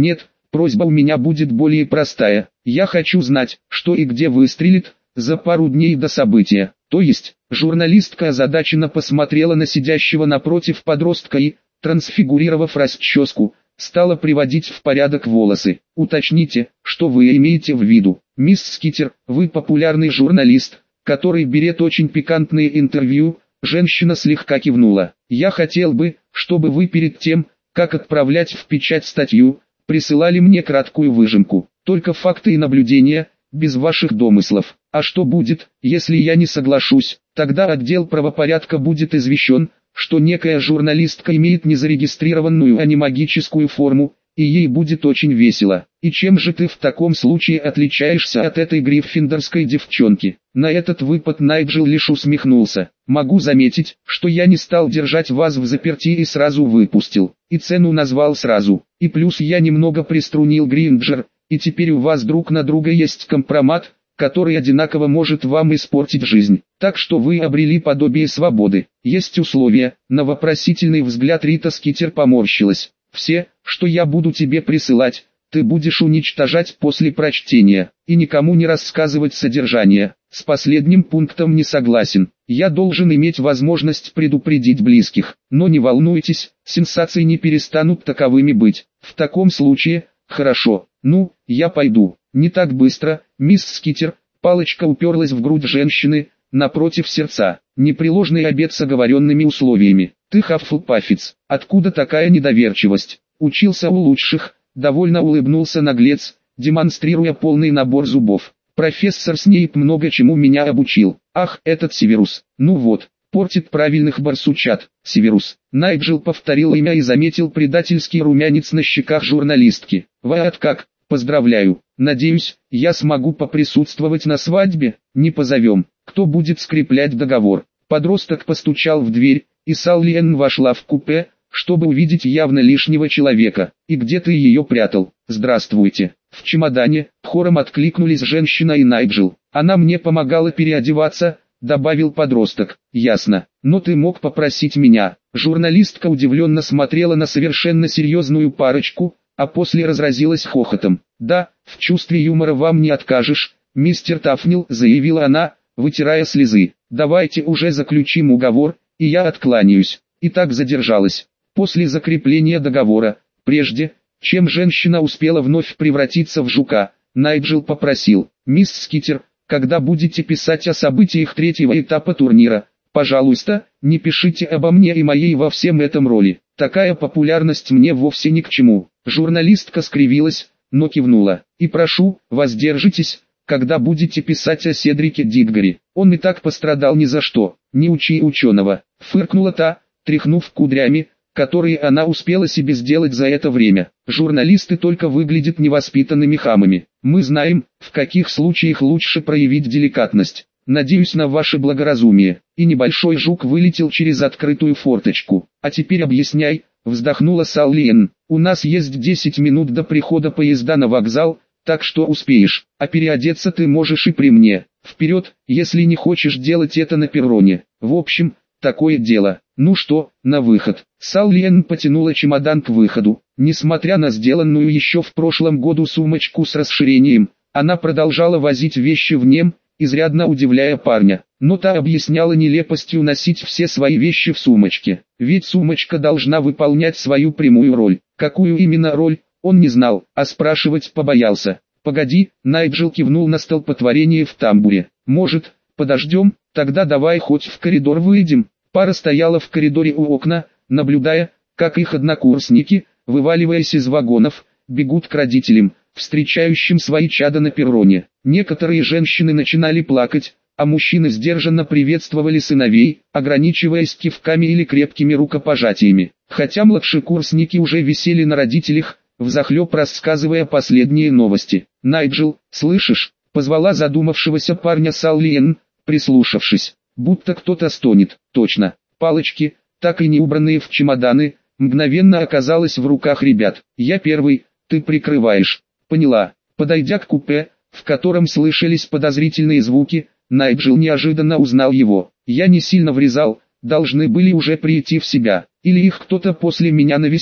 [SPEAKER 1] Просьба у меня будет более простая. Я хочу знать, что и где выстрелит, за пару дней до события. То есть, журналистка озадаченно посмотрела на сидящего напротив подростка и, трансфигурировав расческу, стала приводить в порядок волосы. Уточните, что вы имеете в виду. Мисс Скитер, вы популярный журналист, который берет очень пикантные интервью. Женщина слегка кивнула. Я хотел бы, чтобы вы перед тем, как отправлять в печать статью, присылали мне краткую выжимку. Только факты и наблюдения, без ваших домыслов. А что будет, если я не соглашусь? Тогда отдел правопорядка будет извещен, что некая журналистка имеет незарегистрированную, а не магическую форму, и ей будет очень весело. И чем же ты в таком случае отличаешься от этой гриффиндорской девчонки? На этот выпад Найджел лишь усмехнулся. Могу заметить, что я не стал держать вас в заперти и сразу выпустил. И цену назвал сразу. И плюс я немного приструнил Гринджер, и теперь у вас друг на друга есть компромат, который одинаково может вам испортить жизнь. Так что вы обрели подобие свободы. Есть условия. На вопросительный взгляд Рита Скитер поморщилась. Все, что я буду тебе присылать, ты будешь уничтожать после прочтения, и никому не рассказывать содержание. С последним пунктом не согласен. Я должен иметь возможность предупредить близких. Но не волнуйтесь, сенсации не перестанут таковыми быть. В таком случае, хорошо, ну, я пойду. Не так быстро, мисс Скитер. Палочка уперлась в грудь женщины, напротив сердца. Непреложный обет с оговоренными условиями. Ты Хаффлпаффец. Откуда такая недоверчивость? Учился у лучших. Довольно улыбнулся наглец, демонстрируя полный набор зубов. Профессор Снейп много чему меня обучил. Ах, этот Северус. Ну вот, портит правильных барсучат. Северус. Найджел повторил имя и заметил предательский румянец на щеках журналистки. Вот как, поздравляю. Надеюсь, я смогу поприсутствовать на свадьбе. Не позовем. Кто будет скреплять договор? Подросток постучал в дверь, и Саллиен вошла в купе, чтобы увидеть явно лишнего человека. И где ты ее прятал? Здравствуйте. В чемодане, хором откликнулись женщина и Найджел. Она мне помогала переодеваться, добавил подросток. Ясно. Но ты мог попросить меня. Журналистка удивленно смотрела на совершенно серьезную парочку, а после разразилась хохотом. Да, в чувстве юмора вам не откажешь, мистер Тафнил, заявила она, вытирая слезы. Давайте уже заключим уговор, и я откланяюсь. И так задержалась. После закрепления договора, прежде, чем женщина успела вновь превратиться в жука, Найджел попросил: «Мисс Скитер, когда будете писать о событиях третьего этапа турнира, пожалуйста, не пишите обо мне и моей во всем этом роли. Такая популярность мне вовсе ни к чему». Журналистка скривилась, но кивнула. «И прошу, воздержитесь, когда будете писать о Седрике Диггоре. Он и так пострадал ни за что. Не учи ученого», — фыркнула та, тряхнув кудрями, которые она успела себе сделать за это время. Журналисты только выглядят невоспитанными хамами. Мы знаем, в каких случаях лучше проявить деликатность. Надеюсь на ваше благоразумие. И небольшой жук вылетел через открытую форточку. А теперь объясняй, вздохнула Саллиен. У нас есть 10 минут до прихода поезда на вокзал, так что успеешь. А переодеться ты можешь и при мне. Вперед, если не хочешь делать это на перроне. В общем, такое дело. Ну что, на выход. Саллиен потянула чемодан к выходу. Несмотря на сделанную еще в прошлом году сумочку с расширением, она продолжала возить вещи в нем, изрядно удивляя парня. Но та объясняла нелепостью носить все свои вещи в сумочке. Ведь сумочка должна выполнять свою прямую роль. Какую именно роль, он не знал, а спрашивать побоялся. «Погоди», Найджел кивнул на столпотворение в тамбуре. «Может, подождем, тогда давай хоть в коридор выйдем». Пара стояла в коридоре у окна, наблюдая, как их однокурсники, вываливаясь из вагонов, бегут к родителям, встречающим свои чада на перроне. Некоторые женщины начинали плакать, а мужчины сдержанно приветствовали сыновей, ограничиваясь кивками или крепкими рукопожатиями. Хотя младшекурсники уже висели на родителях, взахлеб рассказывая последние новости. «Найджел, слышишь?» — позвала задумавшегося парня Саллиен, прислушавшись. Будто кто-то стонет. Точно. Палочки, так и не убранные в чемоданы, мгновенно оказалась в руках ребят. «Я первый, ты прикрываешь». «Поняла». Подойдя к купе, в котором слышались подозрительные звуки, Найджел неожиданно узнал его. «Я не сильно врезал, должны были уже прийти в себя. Или их кто-то после меня навестил».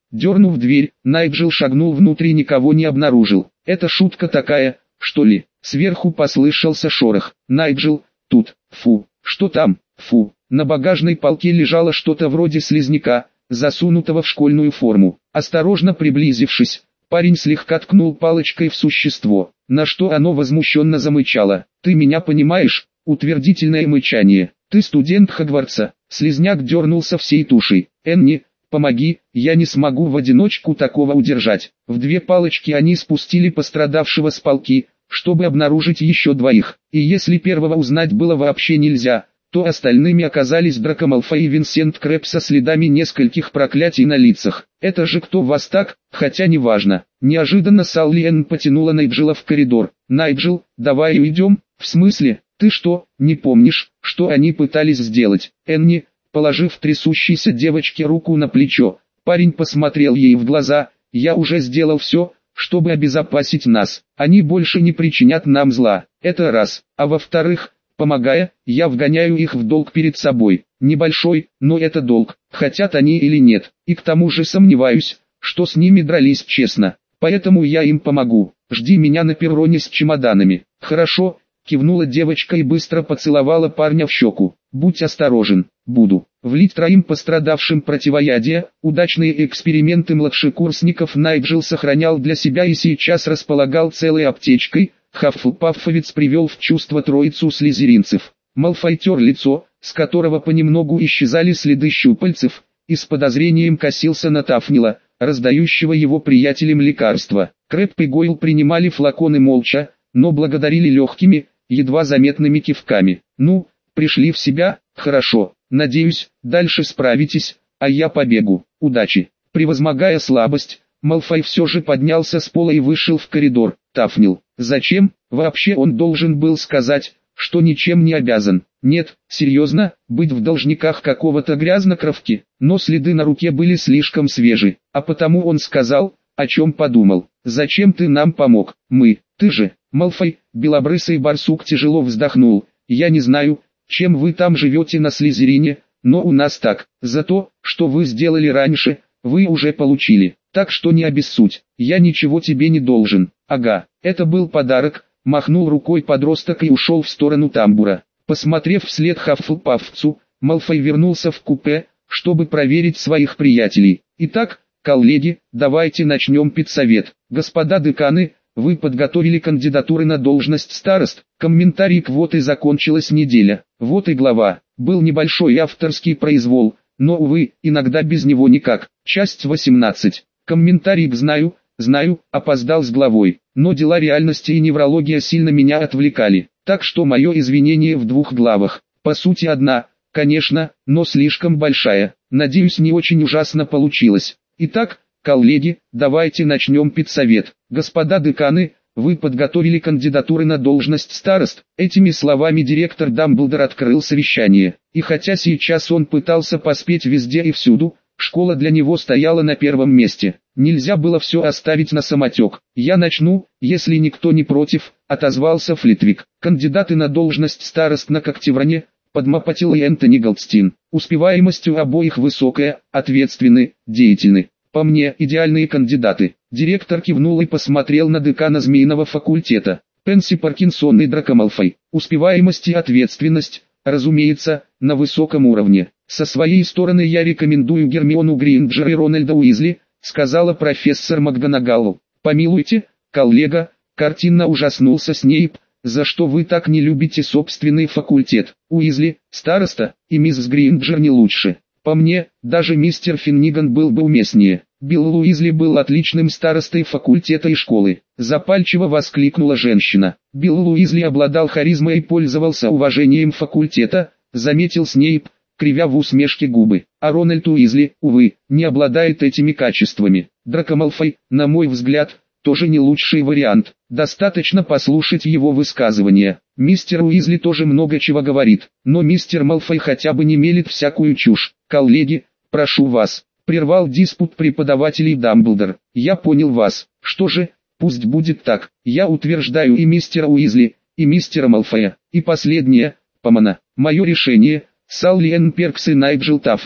[SPEAKER 1] Дернув дверь, Найджел шагнул внутрь и никого не обнаружил. «Это шутка такая, что ли?» Сверху послышался шорох. «Найджел, тут, фу, что там, фу». На багажной полке лежало что-то вроде слизняка, засунутого в школьную форму. Осторожно приблизившись, парень слегка ткнул палочкой в существо, на что оно возмущенно замычало. «Ты меня понимаешь?» Утвердительное мычание. «Ты студент Хогвартса?» Слизняк дернулся всей тушей. «Энни, помоги, я не смогу в одиночку такого удержать». В две палочки они спустили пострадавшего с полки, чтобы обнаружить еще двоих. И если первого узнать было вообще нельзя, то остальными оказались Драко Малфой и Винсент Крэбб со следами нескольких проклятий на лицах. «Это же кто вас так?» Хотя неважно. Неожиданно Салли Энн потянула Найджела в коридор. «Найджел, давай уйдем». «В смысле? Ты что, не помнишь, что они пытались сделать?» Энни, положив трясущейся девочке руку на плечо, парень посмотрел ей в глаза. «Я уже сделал все, чтобы обезопасить нас. Они больше не причинят нам зла. Это раз. А во-вторых, помогая, я вгоняю их в долг перед собой. Небольшой, но это долг, хотят они или нет. И к тому же сомневаюсь, что с ними дрались честно. Поэтому я им помогу. Жди меня на перроне с чемоданами». «Хорошо», кивнула девочка и быстро поцеловала парня в щеку. «Будь осторожен». «Буду». Влить троим пострадавшим противоядие. Удачные эксперименты младшекурсников Найджел сохранял для себя и сейчас располагал целой аптечкой. Хаффлпаффовец привел в чувство троицу слизеринцев. Малфой тер лицо, с которого понемногу исчезали следы щупальцев, и с подозрением косился на Тафнила, раздающего его приятелям лекарства. Крэбб и Гойл принимали флаконы молча, но благодарили легкими, едва заметными кивками. «Ну, пришли в себя, хорошо, надеюсь, дальше справитесь, а я побегу, удачи». Превозмогая слабость, Малфой все же поднялся с пола и вышел в коридор. Тафнил. Зачем? Вообще он должен был сказать, что ничем не обязан. Нет, серьезно, быть в должниках какого-то грязнокровки. Но следы на руке были слишком свежи, а потому он сказал, о чем подумал. «Зачем ты нам помог? Ты же». Малфой, белобрысый барсук, тяжело вздохнул. «Я не знаю, чем вы там живете на Слизерине, но у нас так. За то, что вы сделали раньше, вы уже получили. Так что не обессудь, я ничего тебе не должен». «Ага, это был подарок», махнул рукой подросток и ушел в сторону тамбура. Посмотрев вслед Хаффлпаффцу, Малфой вернулся в купе, чтобы проверить своих приятелей. «Итак, коллеги, давайте начнем педсовет. Господа деканы, вы подготовили кандидатуры на должность старост?» Комментарий к «Вот и закончилась неделя». «Вот и глава». Был небольшой авторский произвол, но, увы, иногда без него никак. Часть 18. Комментарий к «Знаю, опоздал с главой, но дела реальности и неврология сильно меня отвлекали, так что мое извинение в 2 главах. По сути одна, конечно, но слишком большая. Надеюсь, не очень ужасно получилось. Итак, коллеги, давайте начнем педсовет. Господа деканы, вы подготовили кандидатуры на должность старост». Этими словами директор Дамблдор открыл совещание. И хотя сейчас он пытался поспеть везде и всюду, школа для него стояла на первом месте. Нельзя было все оставить на самотек. «Я начну, если никто не против», — отозвался Флитвик. «Кандидаты на должность старост на Когтевране», — подмапотил и Энтони Голдстин. «Успеваемость у обоих высокая, ответственны, деятельны. По мне, идеальные кандидаты». Директор кивнул и посмотрел на декана Змеиного факультета. Пенси Паркинсон и Драко Малфой. Успеваемость и ответственность, разумеется, на высоком уровне. «Со своей стороны я рекомендую Гермиону Грейнджер и Рональда Уизли», — сказала профессор МакГонагалл. «Помилуйте, коллега», — картинно ужаснулся Снейп, «за что вы так не любите собственный факультет? Уизли, староста, и мисс Грейнджер не лучше. По мне, даже мистер Финниган был бы уместнее». «Билл Уизли был отличным старостой факультета и школы», — запальчиво воскликнула женщина. «Билл Уизли обладал харизмой и пользовался уважением факультета», — заметил Снейп, кривя в усмешке губы. «А Рональд Уизли, увы, не обладает этими качествами. Драко Малфой, на мой взгляд, тоже не лучший вариант. Достаточно послушать его высказывания. Мистер Уизли тоже много чего говорит, но мистер Малфой хотя бы не мелет всякую чушь. Коллеги, прошу вас», — прервал диспут преподавателей Дамблдор. «Я понял вас. Что же, пусть будет так. Я утверждаю и мистера Уизли, и мистера Малфоя. И последнее, Помана. Мое решение». Салли Энн Перкс и Найджел Тафнил.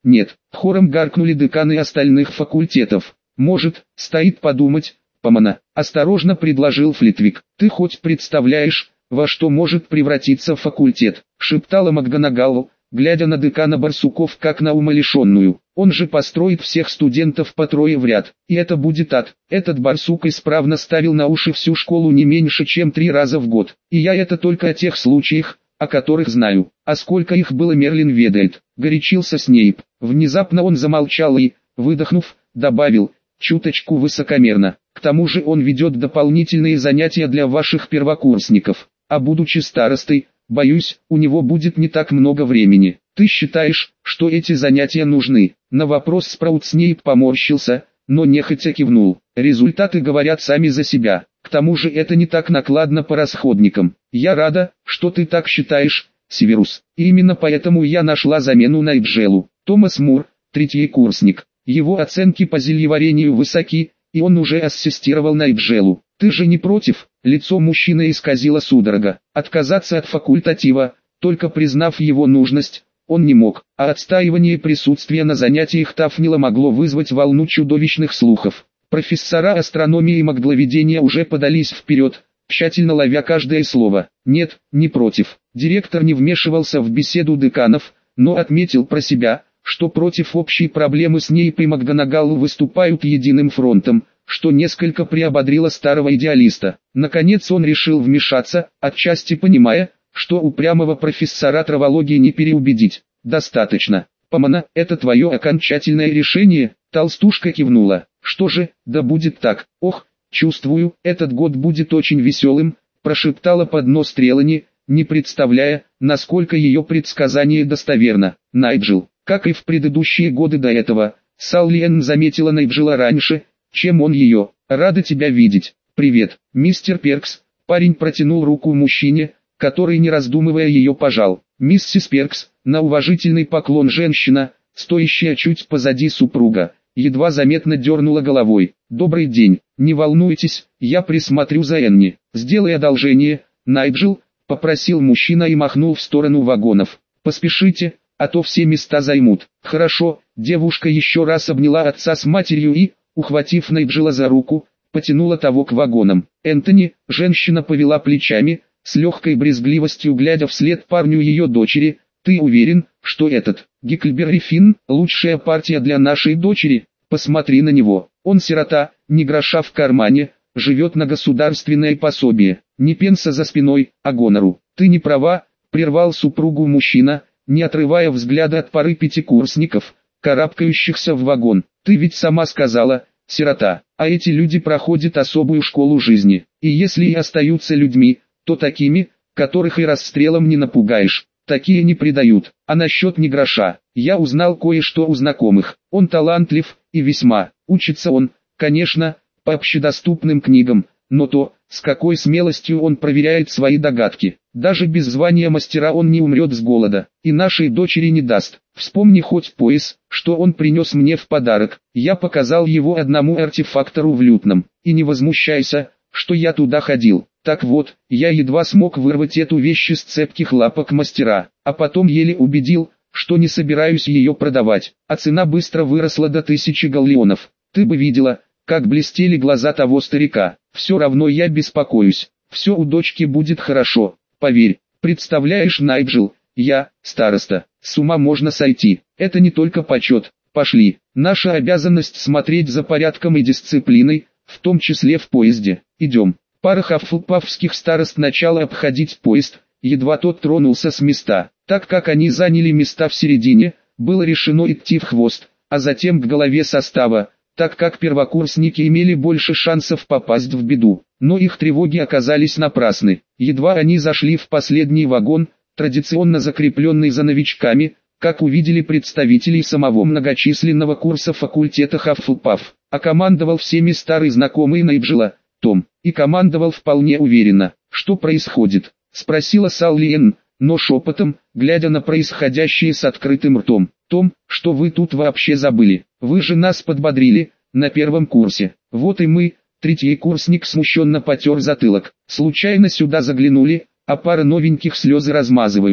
[SPEAKER 1] Нет, хором гаркнули деканы остальных факультетов. Может, стоит подумать, Помана, осторожно предложил Флитвик. Ты хоть представляешь, во что может превратиться факультет, шептала МакГонагалл, глядя на декана Барсуков как на умалишенную. Он же построит всех студентов по трое в ряд, и это будет ад. Этот Барсук исправно ставил на уши всю школу не меньше чем 3 раза в год. И я это только о тех случаях, о которых знаю. А сколько их было, Мерлин ведает. Горячился Снейп. Внезапно он замолчал и, выдохнув, добавил, чуточку высокомерно. К тому же он ведет дополнительные занятия для ваших первокурсников. А будучи старостой, боюсь, у него будет не так много времени. Ты считаешь, что эти занятия нужны? На вопрос Спраут Снейп поморщился, но нехотя кивнул. Результаты говорят сами за себя. К тому же это не так накладно по расходникам. Я рада, что ты так считаешь, Северус. И именно поэтому я нашла замену Найджелу. Томас Мур, третий курсник. Его оценки по зельеварению высоки, и он уже ассистировал Найджелу. Ты же не против? Лицо мужчины исказило судорога. Отказаться от факультатива, только признав его нужность, он не мог, а отстаивание присутствия на занятиях Тафнила могло вызвать волну чудовищных слухов. Профессора астрономии и магловедения уже подались вперед, тщательно ловя каждое слово. Нет, не против. Директор не вмешивался в беседу деканов, но отметил про себя, что против общей проблемы Снейп и МакГонагалл выступают единым фронтом, что несколько приободрило старого идеалиста. Наконец он решил вмешаться, отчасти понимая, что упрямого профессора травологии не переубедить. «Достаточно. Помана, это твое окончательное решение?» Толстушка кивнула. «Что же, да будет так. Ох, чувствую, этот год будет очень веселым», прошептала под нос Трелани, не представляя, насколько ее предсказание достоверно. Найджел, как и в предыдущие годы до этого, Саллиен заметила Найджела раньше, чем он ее. «Рада тебя видеть. Привет, мистер Перкс». Парень протянул руку мужчине, который, не раздумывая, ее пожал. Миссис Перкс, на уважительный поклон женщина, стоящая чуть позади супруга, едва заметно дернула головой. «Добрый день, не волнуйтесь, я присмотрю за Энни. Сделай одолжение, Найджел», попросил мужчина и махнул в сторону вагонов. «Поспешите, а то все места займут». «Хорошо», девушка еще раз обняла отца с матерью и, ухватив Найджела за руку, потянула того к вагонам. «Энтони», женщина повела плечами, с легкой брезгливостью глядя вслед парню ее дочери, «ты уверен, что этот Гикльберри Финн лучшая партия для нашей дочери? Посмотри на него, он сирота, ни гроша в кармане, живет на государственное пособие, ни пенса за спиной, а гонору». «Ты не права», прервал супругу мужчина, не отрывая взгляда от пары пятикурсников, карабкающихся в вагон. «Ты ведь сама сказала, сирота, а эти люди проходят особую школу жизни, и если и остаются людьми, то такими, которых и расстрелом не напугаешь. Такие не предают. А насчет ни гроша, я узнал кое-что у знакомых. Он талантлив, и весьма. Учится он, конечно, по общедоступным книгам, но то, с какой смелостью он проверяет свои догадки. Даже без звания мастера он не умрет с голода, и нашей дочери не даст. Вспомни хоть пояс, что он принес мне в подарок. Я показал его одному артефактору в Лютном. И не возмущайся, что я туда ходил. Так вот, я едва смог вырвать эту вещь из цепких лапок мастера, а потом еле убедил, что не собираюсь ее продавать, а цена быстро выросла до 1000 галлеонов. Ты бы видела, как блестели глаза того старика. Все равно я беспокоюсь, все у дочки будет хорошо, поверь. Представляешь, Найджел, я, староста, с ума можно сойти. Это не только почет. Пошли, наша обязанность смотреть за порядком и дисциплиной, в том числе в поезде. Идем. Пара хаффлпафских старост начала обходить поезд, едва тот тронулся с места. Так как они заняли места в середине, было решено идти в хвост, а затем к голове состава, так как первокурсники имели больше шансов попасть в беду. Но их тревоги оказались напрасны. Едва они зашли в последний вагон, традиционно закрепленный за новичками, как увидели представителей самого многочисленного курса факультета Хаффлпаф, а командовал всеми старый знакомый Найджела, Том, и командовал вполне уверенно. «Что происходит?» — спросила Саллиен, но шепотом, глядя на происходящее с открытым ртом. «Том, что вы тут вообще забыли? Вы же нас подбодрили, на первом курсе. Вот и мы». Третий курсник смущенно потер затылок. «Случайно сюда заглянули, а пара новеньких слезы размазывают.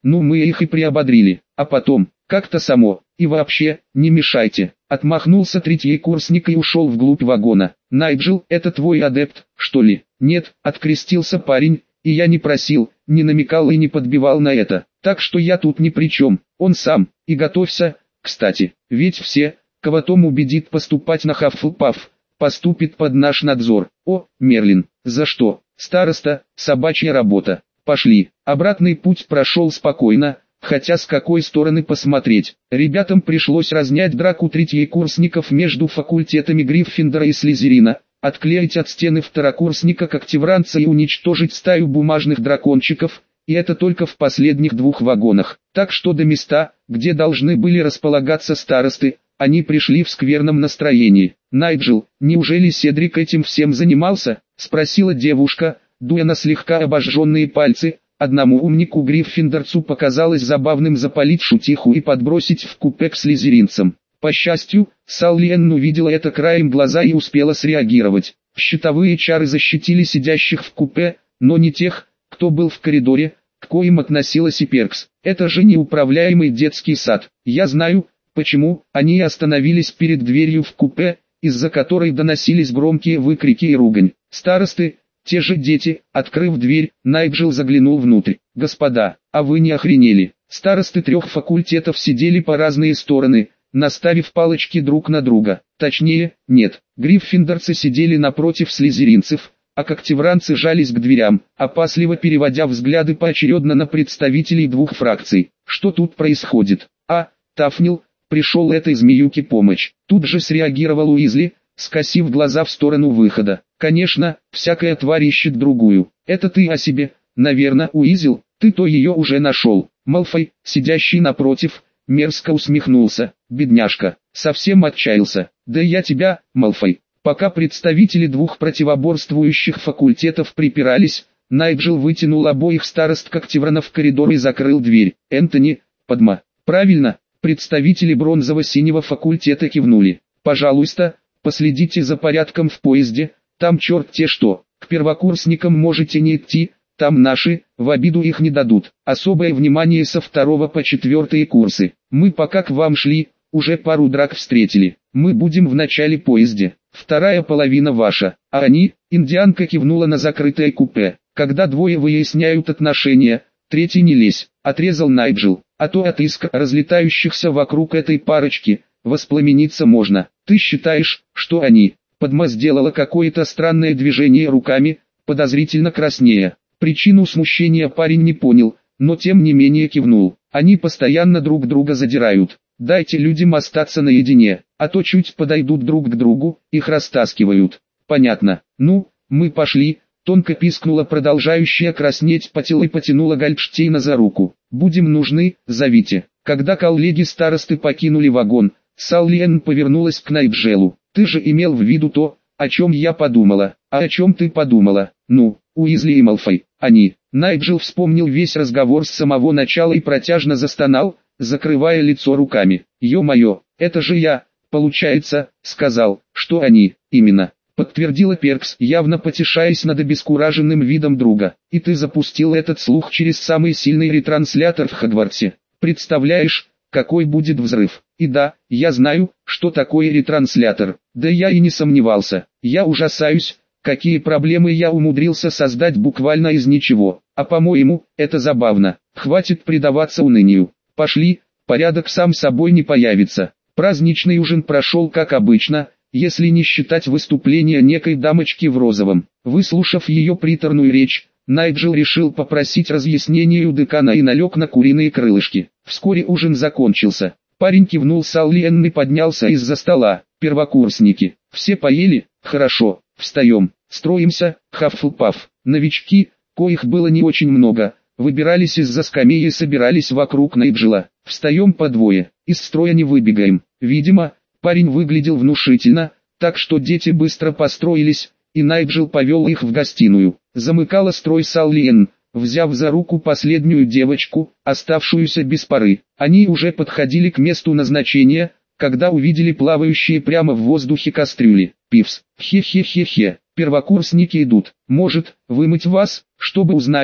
[SPEAKER 1] Ну мы их и приободрили, а потом, как-то само, и вообще, не мешайте. Отмахнулся третий курсник и ушел вглубь вагона. Найджел, это твой адепт, что ли? Нет, открестился парень, и я не просил, не намекал и не подбивал на это. Так что я тут ни при чем, он сам, и готовься, кстати, ведь все, кого Том убедит поступать на Хаффлпаф, поступит под наш надзор. О, Мерлин, за что? Староста, собачья работа. Пошли. Обратный путь прошел спокойно, хотя с какой стороны посмотреть. Ребятам пришлось разнять драку третьекурсников между факультетами Гриффиндора и Слизерина, отклеить от стены второкурсника когтевранца и уничтожить стаю бумажных дракончиков, и это только в последних двух вагонах. Так что до места, где должны были располагаться старосты, они пришли в скверном настроении. «Найджел, неужели Седрик этим всем занимался?» – спросила девушка, дуя на слегка обожженные пальцы. Одному умнику Гриффиндорцу показалось забавным запалить шутиху и подбросить в купе к слизеринцам. По счастью, Саллиен увидела это краем глаза и успела среагировать. Щитовые чары защитили сидящих в купе, но не тех, кто был в коридоре, к коим относилась и Перкс. Это же неуправляемый детский сад. Я знаю, почему они остановились перед дверью в купе, из-за которой доносились громкие выкрики и ругань. Старосты, те же дети, открыв дверь, Найджел заглянул внутрь. «Господа, а вы не охренели?» Старосты трех факультетов сидели по разные стороны, наставив палочки друг на друга. Точнее, нет, гриффиндорцы сидели напротив слизеринцев, а когтевранцы жались к дверям, опасливо переводя взгляды поочередно на представителей двух фракций. Что тут происходит? Тафнил, пришел этой змеюке помощь. Тут же среагировал Уизли, скосив глаза в сторону выхода. Конечно, всякая тварь ищет другую. Это ты о себе, наверное, Уизл, ты-то ее уже нашел. Малфой, сидящий напротив, мерзко усмехнулся. Бедняжка, совсем отчаялся. Да я тебя, Малфой. Пока представители двух противоборствующих факультетов припирались, Найджел вытянул обоих старост когтеврана в коридор и закрыл дверь. Энтони, Падма. Правильно, представители бронзово-синего факультета кивнули. Пожалуйста, последите за порядком в поезде, там черт те что. К первокурсникам можете не идти, там наши, в обиду их не дадут. Особое внимание со 2 по 4 курсы. Мы пока к вам шли, уже пару драк встретили. Мы будем в начале поезде, вторая половина ваша. А они, индианка кивнула на закрытое купе. Когда двое выясняют отношения, третий не лезь, отрезал Найджел. А то от искр, разлетающихся вокруг этой парочки, воспламениться можно. Ты считаешь, что они? Падма сделала какое-то странное движение руками, подозрительно краснея. Причину смущения парень не понял, но тем не менее кивнул. Они постоянно друг друга задирают. Дайте людям остаться наедине, а то чуть подойдут друг к другу, их растаскивают. Понятно. Ну, мы пошли. Тонко пискнула продолжающая краснеть Патил и потянула Гальпштейна за руку. «Будем нужны, зовите». Когда коллеги-старосты покинули вагон, Саллиен повернулась к Найджелу. «Ты же имел в виду то, о чем я подумала». «А о чем ты подумала?» «Ну, Уизли и Малфой, они». Найджел вспомнил весь разговор с самого начала и протяжно застонал, закрывая лицо руками. «Ё-моё, это же я, получается, сказал, что они, именно». Подтвердила Перкс, явно потешаясь над обескураженным видом друга. «И ты запустил этот слух через самый сильный ретранслятор в Хогвартсе. Представляешь, какой будет взрыв? И да, я знаю, что такое ретранслятор. Да я и не сомневался. Я ужасаюсь, какие проблемы я умудрился создать буквально из ничего. А по-моему, это забавно. Хватит предаваться унынию. Пошли, порядок сам собой не появится». Праздничный ужин прошел как обычно, если не считать выступления некой дамочки в розовом. Выслушав ее приторную речь, Найджел решил попросить разъяснений у декана и налег на куриные крылышки. Вскоре ужин закончился. Парень кивнул Саллиен и поднялся из-за стола. «Первокурсники, все поели? Хорошо, встаем, строимся, Хаффлпаф». Новички, коих было не очень много, выбирались из-за скамеи и собирались вокруг Найджела. «Встаем по двое, из строя не выбегаем». Видимо, парень выглядел внушительно, так что дети быстро построились, и Найджел повел их в гостиную. Замыкала строй Саллиен, взяв за руку последнюю девочку, оставшуюся без пары. Они уже подходили к месту назначения, когда увидели плавающие прямо в воздухе кастрюли. «Пивс, хе-хе-хе-хе, первокурсники идут. Может, вымыть вас, чтобы узнали,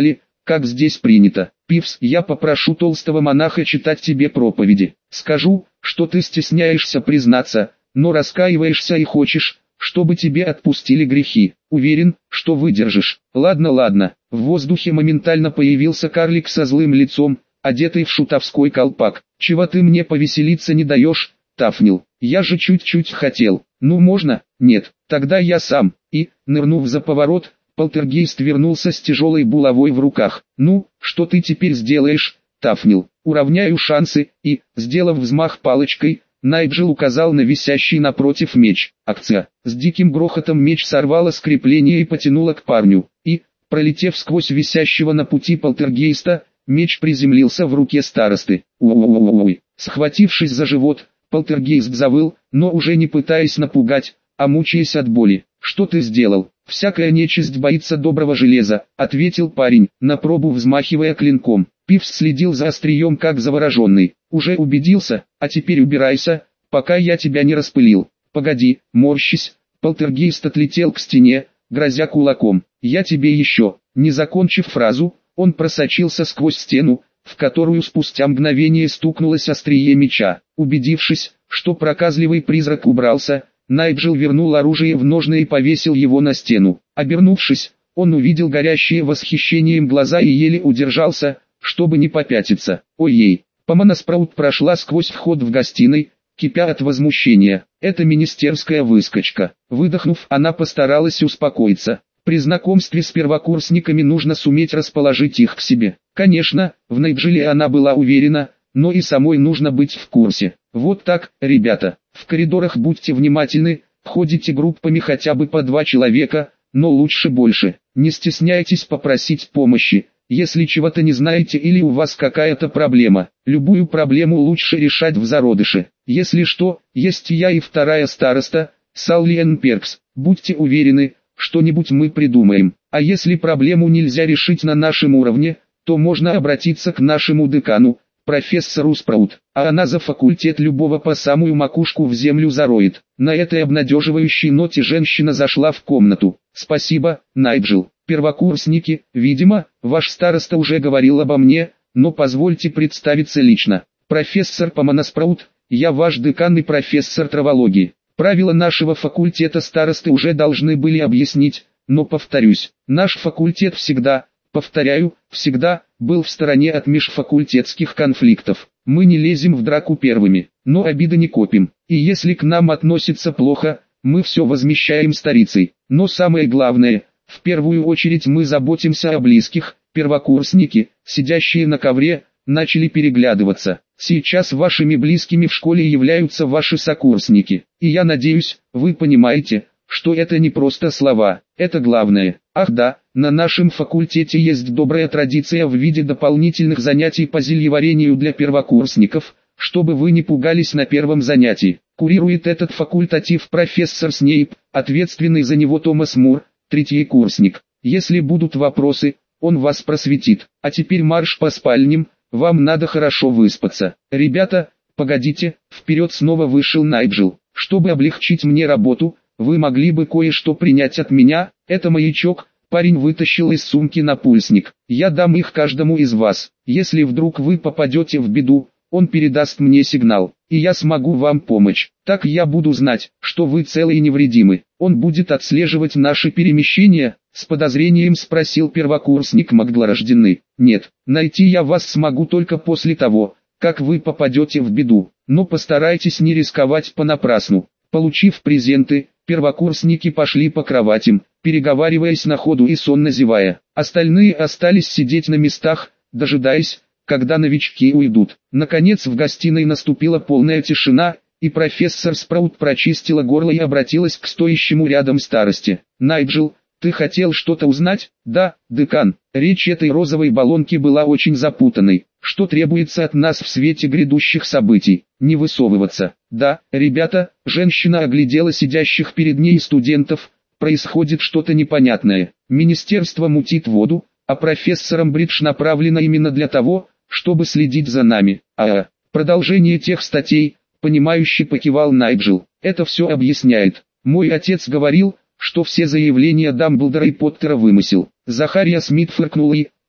[SPEAKER 1] как здесь принято. Пивз, я попрошу толстого монаха читать тебе проповеди. Скажу, что ты стесняешься признаться, но раскаиваешься и хочешь, чтобы тебе отпустили грехи. Уверен, что выдержишь. Ладно, ладно. В воздухе моментально появился карлик со злым лицом, одетый в шутовской колпак. Чего ты мне повеселиться не даешь, Тафнил? Я же чуть-чуть хотел. Ну можно? Нет. Тогда я сам. И, нырнув за поворот, полтергейст вернулся с тяжелой булавой в руках. Ну, что ты теперь сделаешь, Тафнил? Уравняю шансы, и, сделав взмах палочкой, Найджел указал на висящий напротив меч. Акция. С диким грохотом меч сорвало с крепления и потянуло к парню. И, пролетев сквозь висящего на пути полтергейста, меч приземлился в руке старосты. Уй-уй-уй. Схватившись за живот, полтергейст завыл, но уже не пытаясь напугать, а мучаясь от боли. «Что ты сделал? Всякая нечисть боится доброго железа», — ответил парень, на пробу взмахивая клинком. Пивз следил за острием как завороженный. «Уже убедился, а теперь убирайся, пока я тебя не распылил». «Погоди», морщись, полтергейст отлетел к стене, грозя кулаком. «Я тебе еще». Не закончив фразу, он просочился сквозь стену, в которую спустя мгновение стукнулось острие меча. Убедившись, что проказливый призрак убрался, Найджел вернул оружие в ножны и повесил его на стену. Обернувшись, он увидел горящие восхищением глаза и еле удержался, чтобы не попятиться. Ой-ей, Помана Спраут прошла сквозь вход в гостиной, кипя от возмущения. Это министерская выскочка. Выдохнув, она постаралась успокоиться. При знакомстве с первокурсниками нужно суметь расположить их к себе. Конечно, в Найджеле она была уверена, но и самой нужно быть в курсе. Вот так, ребята, в коридорах будьте внимательны, ходите группами хотя бы по 2 человека, но лучше больше. Не стесняйтесь попросить помощи, если чего-то не знаете или у вас какая-то проблема. Любую проблему лучше решать в зародыше. Если что, есть я и вторая староста, Саллиен Перкс. Будьте уверены, что-нибудь мы придумаем. А если проблему нельзя решить на нашем уровне, то можно обратиться к нашему декану, профессору Спраут, а она за факультет любого по самую макушку в землю зароет. На этой обнадеживающей ноте женщина зашла в комнату. Спасибо, Найджел. Первокурсники, видимо, ваш староста уже говорил обо мне, но позвольте представиться лично. Профессор Помана Спраут, я ваш декан и профессор травологии. Правила нашего факультета старосты уже должны были объяснить, но повторюсь, наш факультет всегда, повторяю, всегда, был в стороне от межфакультетских конфликтов. Мы не лезем в драку первыми, но обиды не копим. И если к нам относятся плохо, мы все возмещаем старицей. Но самое главное, в первую очередь мы заботимся о близких. Первокурсники, сидящие на ковре, начали переглядываться. Сейчас вашими близкими в школе являются ваши сокурсники. И я надеюсь, вы понимаете, что это не просто слова, это главное. Ах да, на нашем факультете есть добрая традиция в виде дополнительных занятий по зельеварению для первокурсников, чтобы вы не пугались на первом занятии. Курирует этот факультатив профессор Снейп, ответственный за него Томас Мур, третий курсник. Если будут вопросы, он вас просветит. А теперь марш по спальням, вам надо хорошо выспаться. Ребята, погодите, вперед снова вышел Найджел. Чтобы облегчить мне работу, вы могли бы кое-что принять от меня, это маячок. Парень вытащил из сумки напульсник. Я дам их каждому из вас. Если вдруг вы попадете в беду, он передаст мне сигнал, и я смогу вам помочь. Так я буду знать, что вы целы и невредимы. Он будет отслеживать наши перемещения? С подозрением спросил первокурсник Магдлорожденный. Нет, найти я вас смогу только после того, как вы попадете в беду. Но постарайтесь не рисковать понапрасну. Получив презенты, первокурсники пошли по кроватям, переговариваясь на ходу и сонно зевая. Остальные остались сидеть на местах, дожидаясь, когда новички уйдут. Наконец в гостиной наступила полная тишина, и профессор Спраут прочистила горло и обратилась к стоящему рядом старости. «Найджел, ты хотел что-то узнать?» «Да, декан». Речь этой розовой баллонки была очень запутанной. «Что требуется от нас в свете грядущих событий?» «Не высовываться». «Да, ребята», женщина оглядела сидящих перед ней студентов, «происходит что-то непонятное. Министерство мутит воду, а профессор Амбридж направлено именно для того, чтобы следить за нами». Продолжение тех статей, понимающе покивал Найджел. «Это все объясняет. Мой отец говорил, что все заявления Дамблдора и Поттера вымысел». Захария Смит фыркнул и,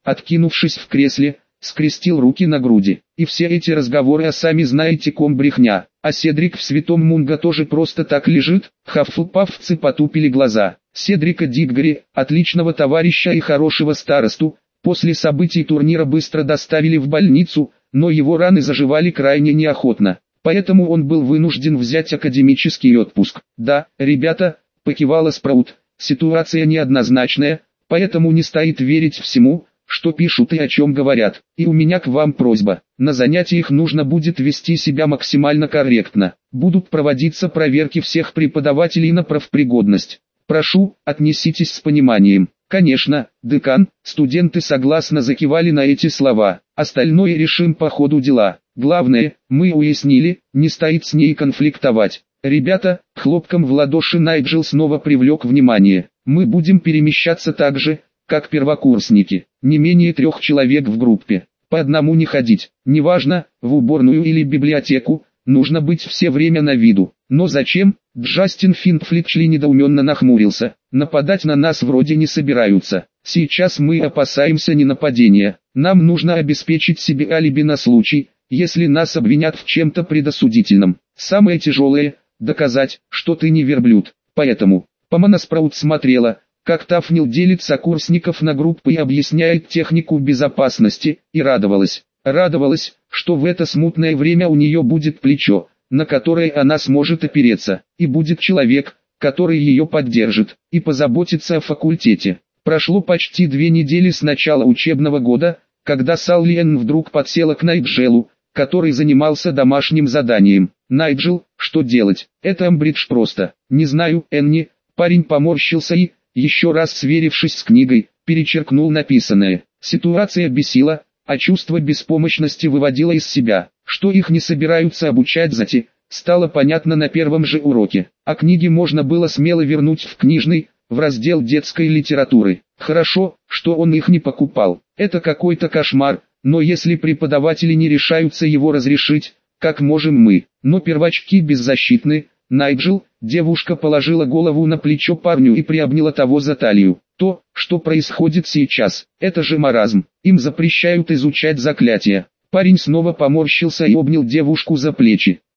[SPEAKER 1] откинувшись в кресле, скрестил руки на груди. И все эти разговоры о сами знаете ком брехня. А Седрик в Святом Мунго тоже просто так лежит? Хаффлпаффцы потупили глаза. Седрика Диггори, отличного товарища и хорошего старосту, после событий турнира быстро доставили в больницу, но его раны заживали крайне неохотно. Поэтому он был вынужден взять академический отпуск. «Да, ребята», — покивала Спраут, — «ситуация неоднозначная, поэтому не стоит верить всему, что пишут и о чем говорят. И у меня к вам просьба. На занятиях нужно будет вести себя максимально корректно. Будут проводиться проверки всех преподавателей на профпригодность. Прошу, отнеситесь с пониманием». «Конечно, декан», студенты согласно закивали на эти слова. «Остальное решим по ходу дела. Главное, мы уяснили, не стоит с ней конфликтовать». «Ребята», хлопком в ладоши Найджел снова привлек внимание, «мы будем перемещаться так же, как первокурсники. Не менее 3 человек в группе. По одному не ходить. Неважно, в уборную или библиотеку, нужно быть все время на виду». «Но зачем?» Джастин Финтфлетчли недоуменно нахмурился. «Нападать на нас вроде не собираются. Сейчас мы опасаемся не нападения. Нам нужно обеспечить себе алиби на случай, если нас обвинят в чем-то предосудительном. Самое тяжелое – доказать, что ты не верблюд. Поэтому...» Помана Спраут смотрела, как Тафнил делит сокурсников на группы и объясняет технику безопасности, и радовалась. Радовалась, что в это смутное время у нее будет плечо, на которое она сможет опереться, и будет человек, который ее поддержит, и позаботится о факультете. Прошло почти 2 недели с начала учебного года, когда Саллиен вдруг подсела к Найджелу, который занимался домашним заданием. «Найджел, что делать? Это Амбридж просто». «Не знаю, Энни». Парень поморщился и, еще раз сверившись с книгой, перечеркнул написанное. Ситуация бесила, а чувство беспомощности выводило из себя. Что их не собираются обучать зати, стало понятно на первом же уроке. А книги можно было смело вернуть в книжный, в раздел детской литературы. Хорошо, что он их не покупал. Это какой-то кошмар, но если преподаватели не решаются его разрешить, как можем мы? Но первачки беззащитны. Найджел, девушка положила голову на плечо парню и приобняла того за талию. То, что происходит сейчас, это же маразм. Им запрещают изучать заклятия. Парень снова поморщился и обнял девушку за плечи.